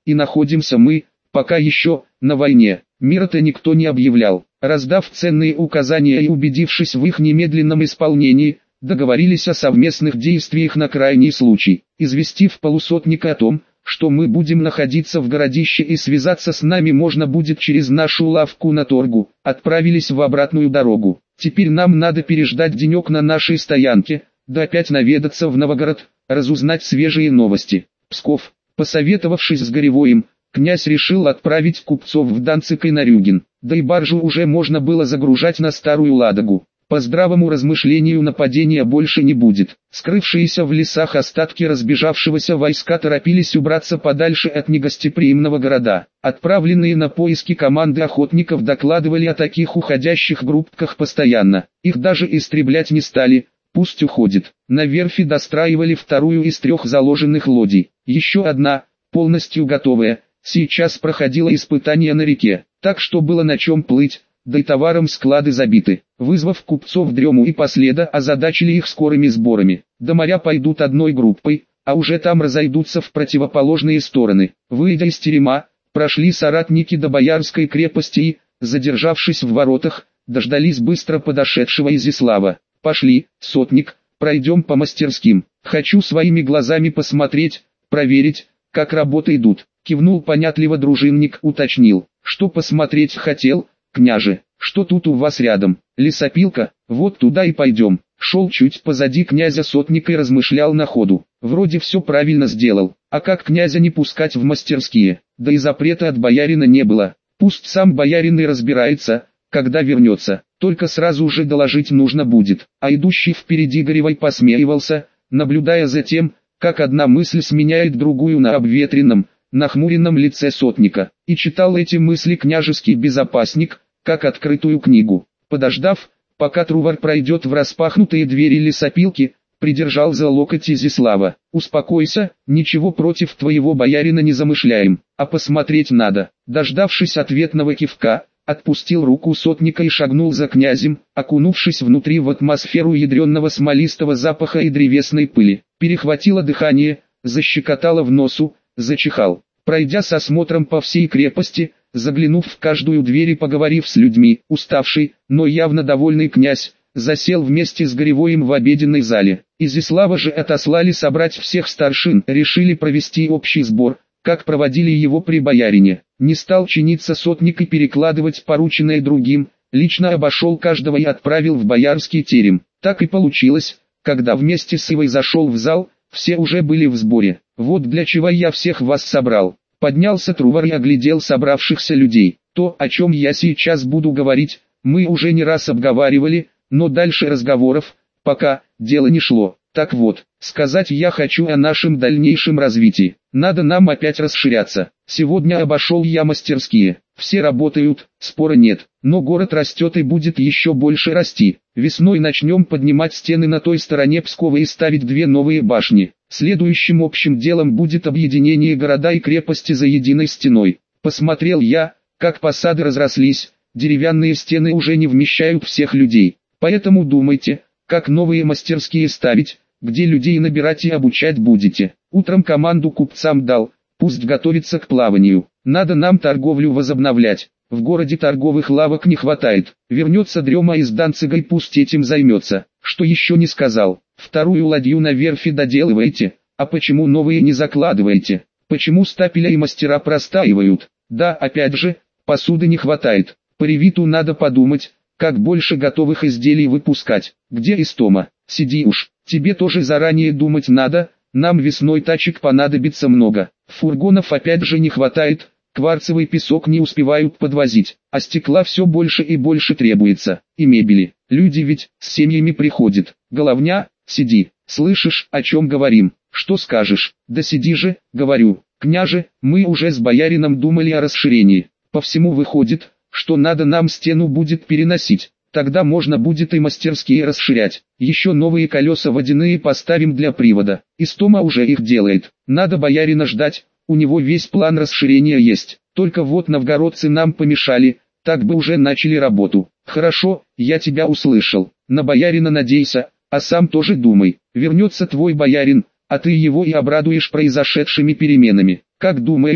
и находимся мы, пока еще, на войне. Мира-то никто не объявлял. Раздав ценные указания и убедившись в их немедленном исполнении, договорились о совместных действиях на крайний случай, известив полусотника о том, что мы будем находиться в городище и связаться с нами можно будет через нашу лавку на торгу, отправились в обратную дорогу. Теперь нам надо переждать денек на нашей стоянке, да опять наведаться в Новгород, разузнать свежие новости. Псков, посоветовавшись с Горевоем, князь решил отправить купцов в Данциг и на Рюген, да и баржу уже можно было загружать на Старую Ладогу. По здравому размышлению нападения больше не будет. Скрывшиеся в лесах остатки разбежавшегося войска торопились убраться подальше от негостеприимного города. Отправленные на поиски команды охотников докладывали о таких уходящих группках постоянно. Их даже истреблять не стали, пусть уходит. На верфи достраивали вторую из трех заложенных лодий. Еще одна, полностью готовая, сейчас проходила испытания на реке, так что было на чем плыть. Да и товаром склады забиты. Вызвав купцов дрему и последа, озадачили их скорыми сборами. До моря пойдут одной группой, а уже там разойдутся в противоположные стороны. Выйдя из терема, прошли соратники до Боярской крепости и, задержавшись в воротах, дождались быстро подошедшего Изяслава. «Пошли, сотник, пройдем по мастерским. Хочу своими глазами посмотреть, проверить, как работы идут». Кивнул понятливо дружинник, уточнил, что посмотреть хотел. «Княже, что тут у вас рядом? Лесопилка? Вот туда и пойдем». Шел чуть позади князя сотник и размышлял на ходу. Вроде все правильно сделал, а как князя не пускать в мастерские? Да и запрета от боярина не было. Пусть сам боярин и разбирается, когда вернется. Только сразу же доложить нужно будет. А идущий впереди Горевой посмеивался, наблюдая за тем, как одна мысль сменяет другую на обветренном, нахмуренном лице сотника. И читал эти мысли княжеский безопасник, как открытую книгу. Подождав, пока Трувор пройдет в распахнутые двери лесопилки, придержал за локоть Изяслава. «Успокойся, ничего против твоего боярина не замышляем, а посмотреть надо». Дождавшись ответного кивка, отпустил руку сотника и шагнул за князем, окунувшись внутри в атмосферу ядренного смолистого запаха и древесной пыли. Перехватило дыхание, защекотало в носу, зачихал. Пройдя с осмотром по всей крепости, заглянув в каждую дверь и поговорив с людьми, уставший, но явно довольный князь, засел вместе с Горевоем в обеденной зале. Изяслава же отослали собрать всех старшин, решили провести общий сбор, как проводили его при боярине. Не стал чиниться сотник и перекладывать порученное другим, лично обошел каждого и отправил в боярский терем. Так и получилось, когда вместе с Ивой зашел в зал, все уже были в сборе. «Вот для чего я всех вас собрал». Поднялся Трувор и оглядел собравшихся людей. «То, о чем я сейчас буду говорить, мы уже не раз обговаривали, но дальше разговоров, пока, дело не шло. Так вот, сказать я хочу о нашем дальнейшем развитии. Надо нам опять расширяться. Сегодня обошел я мастерские. Все работают, спора нет, но город растет и будет еще больше расти. Весной начнем поднимать стены на той стороне Пскова и ставить две новые башни. Следующим общим делом будет объединение города и крепости за единой стеной. Посмотрел я, как посады разрослись, деревянные стены уже не вмещают всех людей. Поэтому думайте, как новые мастерские ставить, где людей набирать и обучать будете. Утром команду купцам дал, пусть готовится к плаванию. Надо нам торговлю возобновлять. В городе торговых лавок не хватает. Вернется Дрема из Данцига и пусть этим займется. Что еще не сказал. Вторую ладью на верфи доделываете. А почему новые не закладываете? Почему стапеля и мастера простаивают? Да, опять же, посуды не хватает. По ревиту надо подумать, как больше готовых изделий выпускать. Где Истома? Сиди уж. Тебе тоже заранее думать надо. Нам весной тачек понадобится много. Фургонов опять же не хватает. Кварцевый песок не успевают подвозить, а стекла все больше и больше требуется, и мебели. Люди ведь с семьями приходят. Головня, сиди, слышишь, о чем говорим? Что скажешь? Да сиди же, говорю. Княже, мы уже с боярином думали о расширении. По всему выходит, что надо нам стену будет переносить. Тогда можно будет и мастерские расширять. Еще новые колеса водяные поставим для привода. Истома уже их делает. Надо боярина ждать. У него весь план расширения есть, только вот новгородцы нам помешали, так бы уже начали работу. Хорошо, я тебя услышал, на боярина надейся, а сам тоже думай. Вернется твой боярин, а ты его и обрадуешь произошедшими переменами. Как думаешь,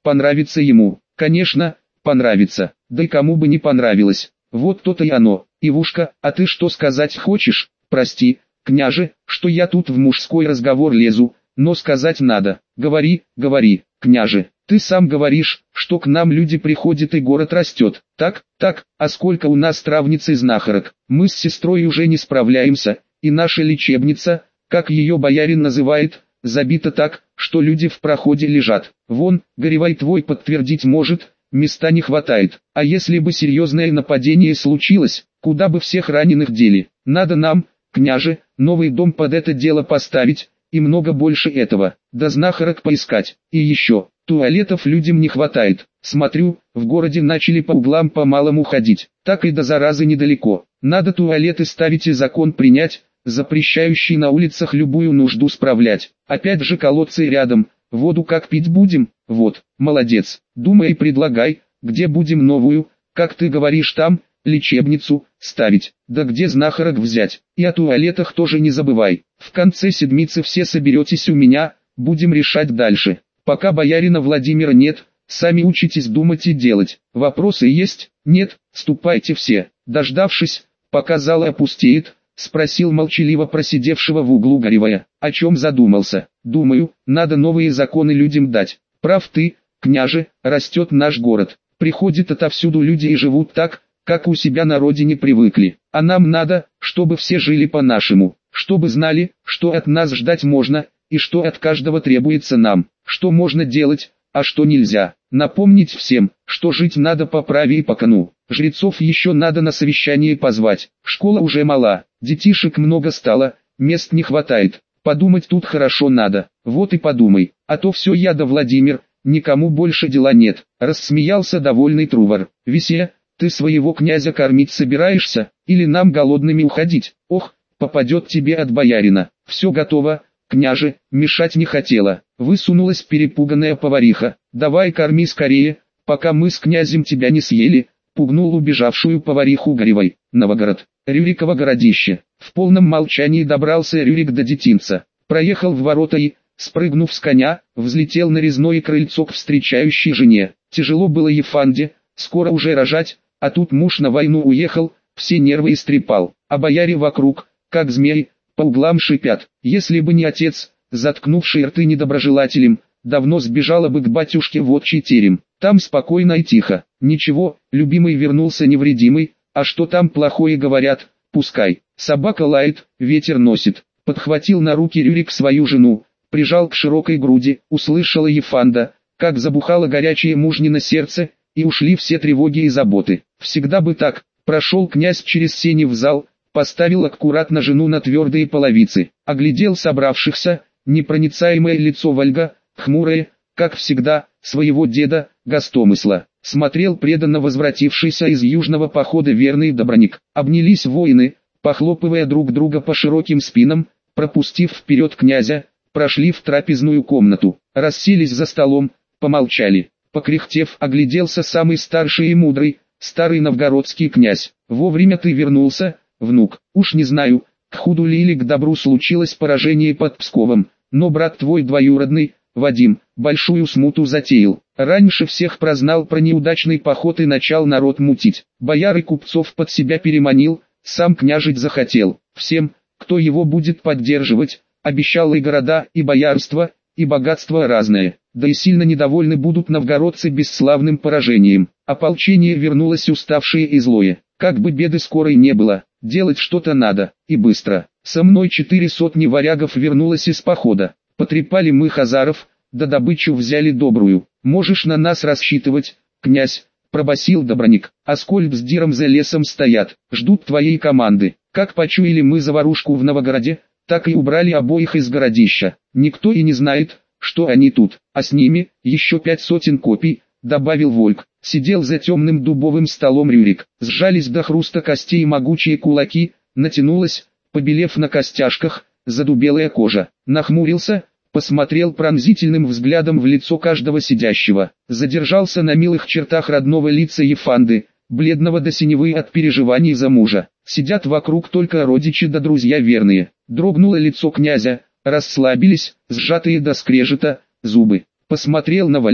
понравится ему. Конечно, понравится, да и кому бы не понравилось. Вот то-то и оно. Ивушка, а ты что сказать хочешь? Прости, княже, что я тут в мужской разговор лезу, но сказать надо. Говори, говори, княже. Ты сам говоришь, что к нам люди приходят и город растет. Так, так, а сколько у нас травниц и знахарок? Мы с сестрой уже не справляемся, и наша лечебница, как ее боярин называет, забита так, что люди в проходе лежат. Вон, Горевай твой подтвердить может, места не хватает. А если бы серьезное нападение случилось, куда бы всех раненых дели? Надо нам, княже, новый дом под это дело поставить, и много больше этого. Да знахарок поискать. И еще, туалетов людям не хватает. Смотрю, в городе начали по углам по-малому ходить. Так и до заразы недалеко. Надо туалеты ставить и закон принять, запрещающий на улицах любую нужду справлять. Опять же колодцы рядом, воду как пить будем? Вот, молодец. Думай и предлагай, где будем новую, как ты говоришь там, лечебницу, ставить. Да где знахарок взять? И о туалетах тоже не забывай. В конце седмицы все соберетесь у меня, будем решать дальше. Пока боярина Владимира нет, сами учитесь думать и делать. Вопросы есть? Нет? Ступайте все. Дождавшись, пока зала опустеет, спросил молчаливо просидевшего в углу Горевая. О чем задумался? Думаю, надо новые законы людям дать. Прав ты, княже, растет наш город. Приходят отовсюду люди и живут так, как у себя на родине привыкли. А нам надо, чтобы все жили по-нашему, чтобы знали, что от нас ждать можно, и что от каждого требуется нам, что можно делать, а что нельзя. Напомнить всем, что жить надо по праве и по кону. Жрецов еще надо на совещание позвать. Школа уже мала, детишек много стало, мест не хватает. Подумать тут хорошо надо. Вот и подумай, а то все я да Владимир, никому больше дела нет. Рассмеялся довольный Трувор. Весе, ты своего князя кормить собираешься, или нам голодными уходить? Ох, попадет тебе от боярина. Все готово, княже, мешать не хотела. Высунулась перепуганная повариха. Давай корми скорее, пока мы с князем тебя не съели, пугнул убежавшую повариху Горевой. Новгород, Рюриково городище. В полном молчании добрался Рюрик до детинца. Проехал в ворота и, спрыгнув с коня, взлетел на резное крыльцо к встречающей жене. Тяжело было Ефанде, скоро уже рожать, а тут муж на войну уехал, все нервы истрепал, а бояре вокруг, как змеи, по углам шипят. Если бы не отец, заткнувший рты недоброжелателям, давно сбежала бы к батюшке в отчий терем. Там спокойно и тихо. Ничего, любимый вернулся невредимый, а что там плохое говорят, пускай. Собака лает, ветер носит. Подхватил на руки Рюрик свою жену, прижал к широкой груди, услышала Ефанда, как забухало горячее мужнино сердце, и ушли все тревоги и заботы. Всегда бы так. Прошел князь через сени в зал, поставил аккуратно жену на твердые половицы, оглядел собравшихся, непроницаемое лицо Вольга, хмурое, как всегда, своего деда, Гостомысла. Смотрел преданно возвратившийся из южного похода верный Доброник. Обнялись воины, похлопывая друг друга по широким спинам, пропустив вперед князя, прошли в трапезную комнату, расселись за столом, помолчали. Покряхтев, огляделся самый старший и мудрый, старый новгородский князь. Вовремя ты вернулся, внук. Уж не знаю, к худу ли или к добру случилось поражение под Псковом, но брат твой двоюродный, Вадим, большую смуту затеял. Раньше всех прознал про неудачный поход и начал народ мутить. Бояр и купцов под себя переманил, сам княжить захотел. Всем, кто его будет поддерживать, обещал и города, и боярство, и богатство разное. Да и сильно недовольны будут новгородцы бесславным поражением. Ополчение вернулось уставшее и злое. Как бы беды скорой не было, делать что-то надо, и быстро. Со мной четыре сотни варягов вернулось из похода. Потрепали мы хазаров, да добычу взяли добрую. Можешь на нас рассчитывать, князь, пробасил Доброник. Аскольд с Диром за лесом стоят, ждут твоей команды. Как почуяли мы заварушку в Новгороде, так и убрали обоих из городища. Никто и не знает, что они тут, а с ними еще пять сотен копий, добавил Вольк. Сидел за темным дубовым столом Рюрик. Сжались до хруста костей могучие кулаки, натянулась, побелев на костяшках, задубелая кожа. Нахмурился, посмотрел пронзительным взглядом в лицо каждого сидящего. Задержался на милых чертах родного лица Ефанды, бледного до синевы от переживаний за мужа. Сидят вокруг только родичи да друзья верные. Дрогнуло лицо князя, расслабились, сжатые до скрежета, зубы. Посмотрел на Вольга.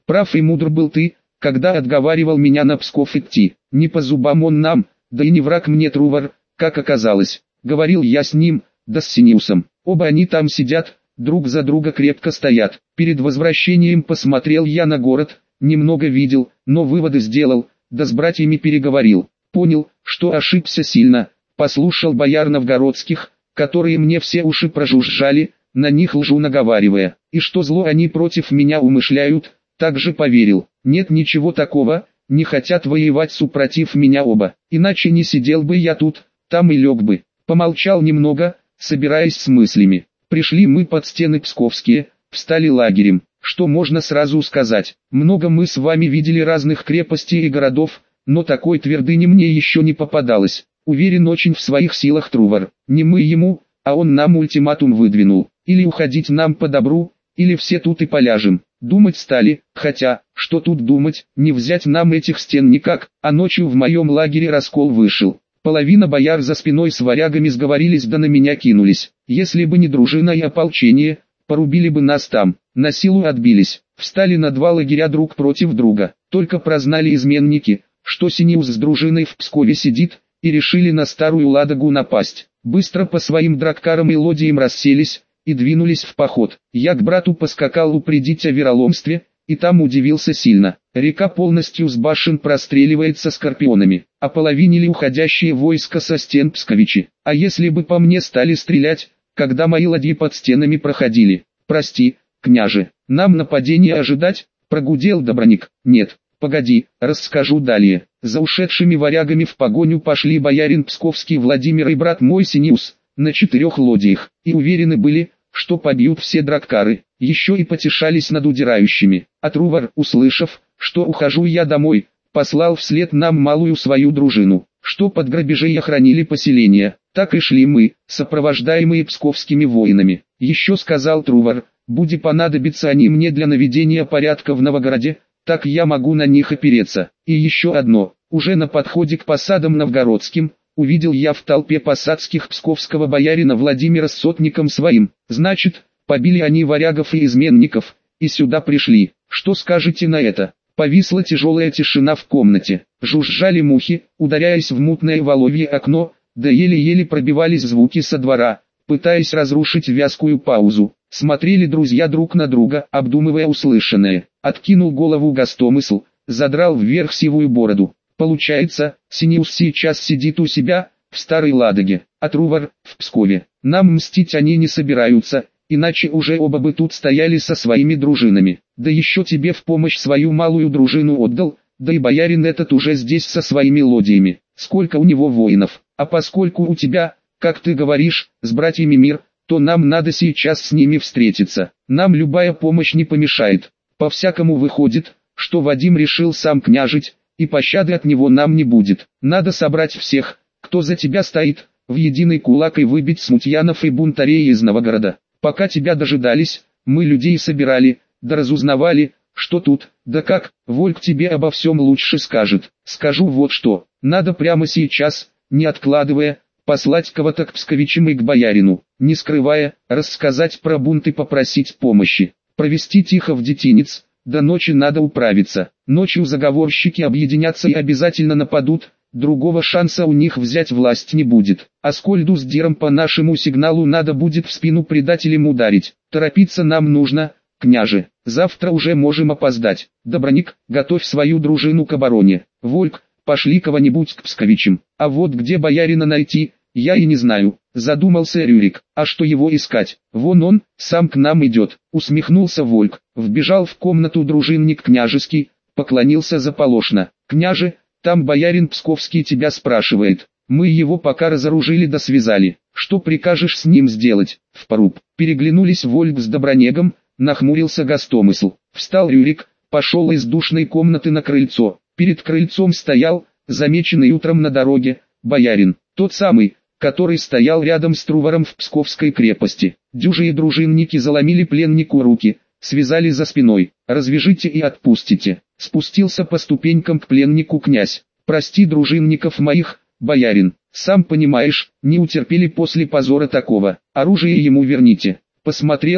Прав и мудр был ты, когда отговаривал меня на Псков идти. Не по зубам он нам, да и не враг мне Трувор, как оказалось. Говорил я с ним, да с Синиусом. Оба они там сидят, друг за друга крепко стоят. Перед возвращением посмотрел я на город, немного видел, но выводы сделал, да с братьями переговорил. Понял, что ошибся сильно, послушал бояр новгородских, которые мне все уши прожужжали, на них лжу наговаривая, и что зло они против меня умышляют, также поверил. Нет ничего такого, не хотят воевать супротив меня оба, иначе не сидел бы я тут, там и лег бы. Помолчал немного, собираясь с мыслями. Пришли мы под стены псковские, встали лагерем. Что можно сразу сказать? Много мы с вами видели разных крепостей и городов, но такой твердыни мне еще не попадалось. Уверен очень в своих силах Трувор. Не мы ему, а он нам ультиматум выдвинул. Или уходить нам по добру, или все тут и поляжем. Думать стали, хотя, что тут думать, не взять нам этих стен никак, а ночью в моем лагере раскол вышел. Половина бояр за спиной с варягами сговорились да на меня кинулись. Если бы не дружина и ополчение, порубили бы нас там. На силу отбились, встали на два лагеря друг против друга. Только прознали изменники, что Синиус с дружиной в Пскове сидит, и решили на Старую Ладогу напасть. Быстро по своим драккарам и лодиям расселись, и двинулись в поход. Я к брату поскакал упредить о вероломстве, и там удивился сильно. Река полностью с башен простреливается скорпионами, а половинили уходящие войска со стен Псковичи. А если бы по мне стали стрелять, когда мои ладьи под стенами проходили? Прости, княже, нам нападение ожидать? Прогудел Доброник. Нет, погоди, расскажу далее. За ушедшими варягами в погоню пошли боярин Псковский Владимир и брат мой Синиус, на четырех лодиях, и уверены были, что побьют все драккары, еще и потешались над удирающими. А Трувор, услышав, что ухожу я домой, послал вслед нам малую свою дружину, что под грабежей охранили поселение. Так и шли мы, сопровождаемые псковскими воинами. Еще сказал Трувор, буди понадобятся они мне для наведения порядка в Новгороде, так я могу на них опереться. И еще одно, уже на подходе к посадам новгородским, увидел я в толпе посадских псковского боярина Владимира с сотником своим. Значит, побили они варягов и изменников, и сюда пришли. Что скажете на это? Повисла тяжелая тишина в комнате. Жужжали мухи, ударяясь в мутное воловье окно, да еле-еле пробивались звуки со двора, пытаясь разрушить вязкую паузу. Смотрели друзья друг на друга, обдумывая услышанное. Откинул голову Гостомысл, задрал вверх сивую бороду. Получается, Синиус сейчас сидит у себя, в Старой Ладоге, а Трувор, в Пскове. Нам мстить они не собираются, иначе уже оба бы тут стояли со своими дружинами. Да еще тебе в помощь свою малую дружину отдал, да и боярин этот уже здесь со своими лодиями. Сколько у него воинов, а поскольку у тебя, как ты говоришь, с братьями мир, то нам надо сейчас с ними встретиться. Нам любая помощь не помешает. По-всякому выходит, что Вадим решил сам княжить, и пощады от него нам не будет. Надо собрать всех, кто за тебя стоит, в единый кулак и выбить смутьянов и бунтарей из Новгорода. Пока тебя дожидались, мы людей собирали, да разузнавали, что тут, да как. Вольк тебе обо всем лучше скажет. Скажу вот что, надо прямо сейчас, не откладывая, послать кого-то к псковичам и к боярину, не скрывая, рассказать про бунт и попросить помощи. Провести тихо в детинец, до ночи надо управиться. Ночью заговорщики объединятся и обязательно нападут, другого шанса у них взять власть не будет. Аскольду с Диром по нашему сигналу надо будет в спину предателям ударить. Торопиться нам нужно, княже, завтра уже можем опоздать. Доброник, готовь свою дружину к обороне. Вольк, пошли кого-нибудь к псковичам. А вот где боярина найти, я и не знаю. Задумался Рюрик. А что его искать? Вон он, сам к нам идет. Усмехнулся Вольк. Вбежал в комнату дружинник княжеский, поклонился заполошно. Княже, там боярин Псковский тебя спрашивает. Мы его пока разоружили да связали. Что прикажешь с ним сделать? В поруб. Переглянулись Вольк с Добронегом, нахмурился Гостомысл. Встал Рюрик, пошел из душной комнаты на крыльцо. Перед крыльцом стоял, замеченный утром на дороге, боярин. Тот самый, который стоял рядом с Трувором в Псковской крепости. Дюжи и дружинники заломили пленнику руки, связали за спиной. «Развяжите и отпустите». Спустился по ступенькам к пленнику князь. «Прости дружинников моих, боярин, сам понимаешь, не утерпели после позора такого. Оружие ему верните». Посмотрел,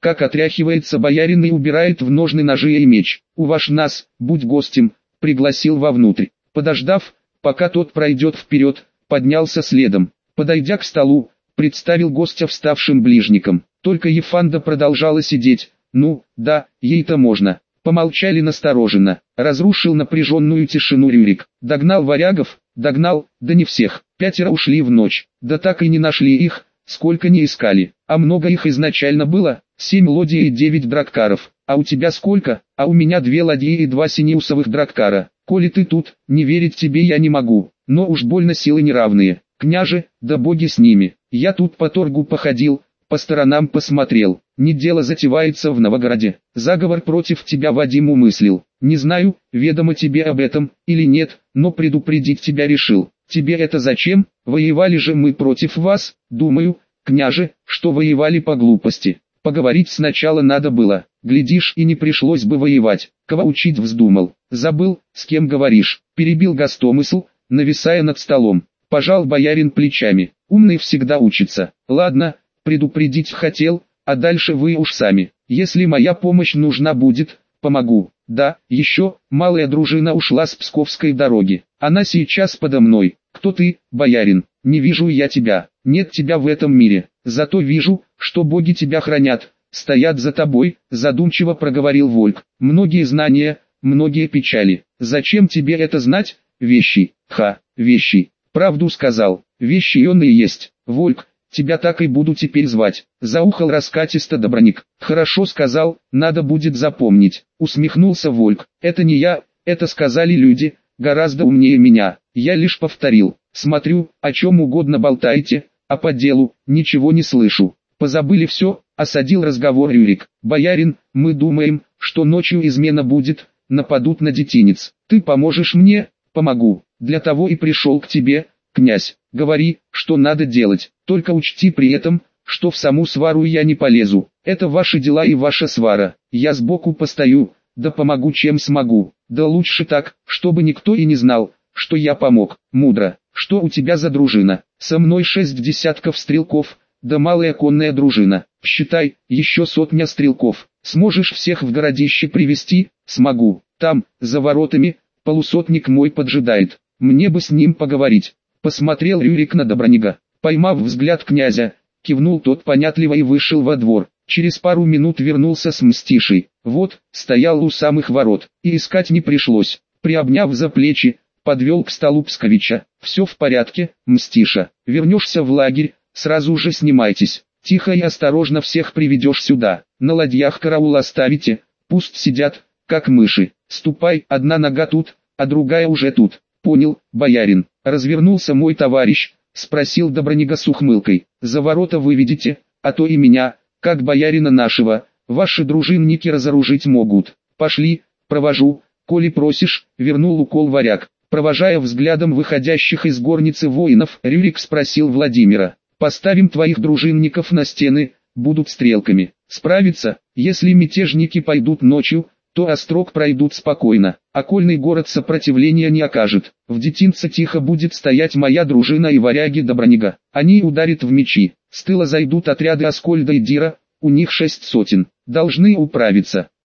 как отряхивается боярин и убирает в ножны ножи и меч. «У ваш нас, будь гостем», пригласил вовнутрь. Подождав, пока тот пройдет вперед, поднялся следом. Подойдя к столу, представил гостя вставшим ближником. Только Ефанда продолжала сидеть. «Ну, да, ей-то можно». Помолчали настороженно. Разрушил напряженную тишину Рюрик. Догнал варягов, догнал, да не всех. Пятеро ушли в ночь. Да так и не нашли их, сколько не искали. А много их изначально было, семь ладей и девять драккаров. А у тебя сколько? А у меня две ладьи и два синеусовых драккара. Коли ты тут, не верить тебе я не могу. Но уж больно силы неравные. Княже, да боги с ними. Я тут по торгу походил, по сторонам посмотрел. Не дело затевается в Новгороде. Заговор против тебя Вадим умыслил. Не знаю, ведомо тебе об этом или нет, но предупредить тебя решил. Тебе это зачем? Воевали же мы против вас. Думаю, княже, что воевали по глупости. Поговорить сначала надо было. Глядишь, и не пришлось бы воевать. Кого учить вздумал? Забыл, с кем говоришь. Перебил гостомысл, нависая над столом. Пожал боярин плечами. Умный всегда учится. Ладно, предупредить хотел, а дальше вы уж сами. Если моя помощь нужна будет, помогу. Да, еще, малая дружина ушла с Псковской дороги. Она сейчас подо мной. Кто ты, боярин? Не вижу я тебя. Нет тебя в этом мире. Зато вижу, что боги тебя хранят. Стоят за тобой, задумчиво проговорил Вольк. Многие знания, многие печали. Зачем тебе это знать? Вещи. Ха, вещи. Правду сказал. Вещи он и есть. Вольк, тебя так и буду теперь звать. Заухал раскатисто Доброник. Хорошо сказал, надо будет запомнить. Усмехнулся Вольк. Это не я, это сказали люди, гораздо умнее меня. Я лишь повторил. Смотрю, о чем угодно болтаете, а по делу, ничего не слышу. Позабыли все, осадил разговор Рюрик. Боярин, мы думаем, что ночью измена будет, нападут на детинец. Ты поможешь мне? Помогу. Для того и пришел к тебе, князь. Говори, что надо делать. Только учти при этом, что в саму свару я не полезу. Это ваши дела и ваша свара. Я сбоку постою, да помогу чем смогу. Да лучше так, чтобы никто и не знал, что я помог. Мудро. Что у тебя за дружина? Со мной шесть десятков стрелков, да малая конная дружина. Считай, еще сотня стрелков. Сможешь всех в городище привести? Смогу. Там, за воротами, полусотник мой поджидает. Мне бы с ним поговорить. Посмотрел Рюрик на Добронига. Поймав взгляд князя, кивнул тот понятливо и вышел во двор. Через пару минут вернулся с Мстишей. Вот, стоял у самых ворот, и искать не пришлось. Приобняв за плечи, подвел к столу Псковича. Все в порядке, Мстиша. Вернешься в лагерь, сразу же снимайтесь. Тихо и осторожно всех приведешь сюда. На ладьях караул оставите, пусть сидят, как мыши. Ступай, одна нога тут, а другая уже тут. Понял, боярин. Развернулся мой товарищ, спросил Добронига с ухмылкой. За ворота выведите, а то и меня, как боярина нашего, ваши дружинники разоружить могут. Пошли, провожу, коли просишь, вернул укол варяг. Провожая взглядом выходящих из горницы воинов, Рюрик спросил Владимира. Поставим твоих дружинников на стены, будут стрелками. Справиться, если мятежники пойдут ночью, то острог пройдут спокойно. Окольный город сопротивления не окажет. В детинце тихо будет стоять моя дружина и варяги Добронига. Они ударят в мечи. С тыла зайдут отряды Аскольда и Дира, у них шесть сотен. Должны управиться.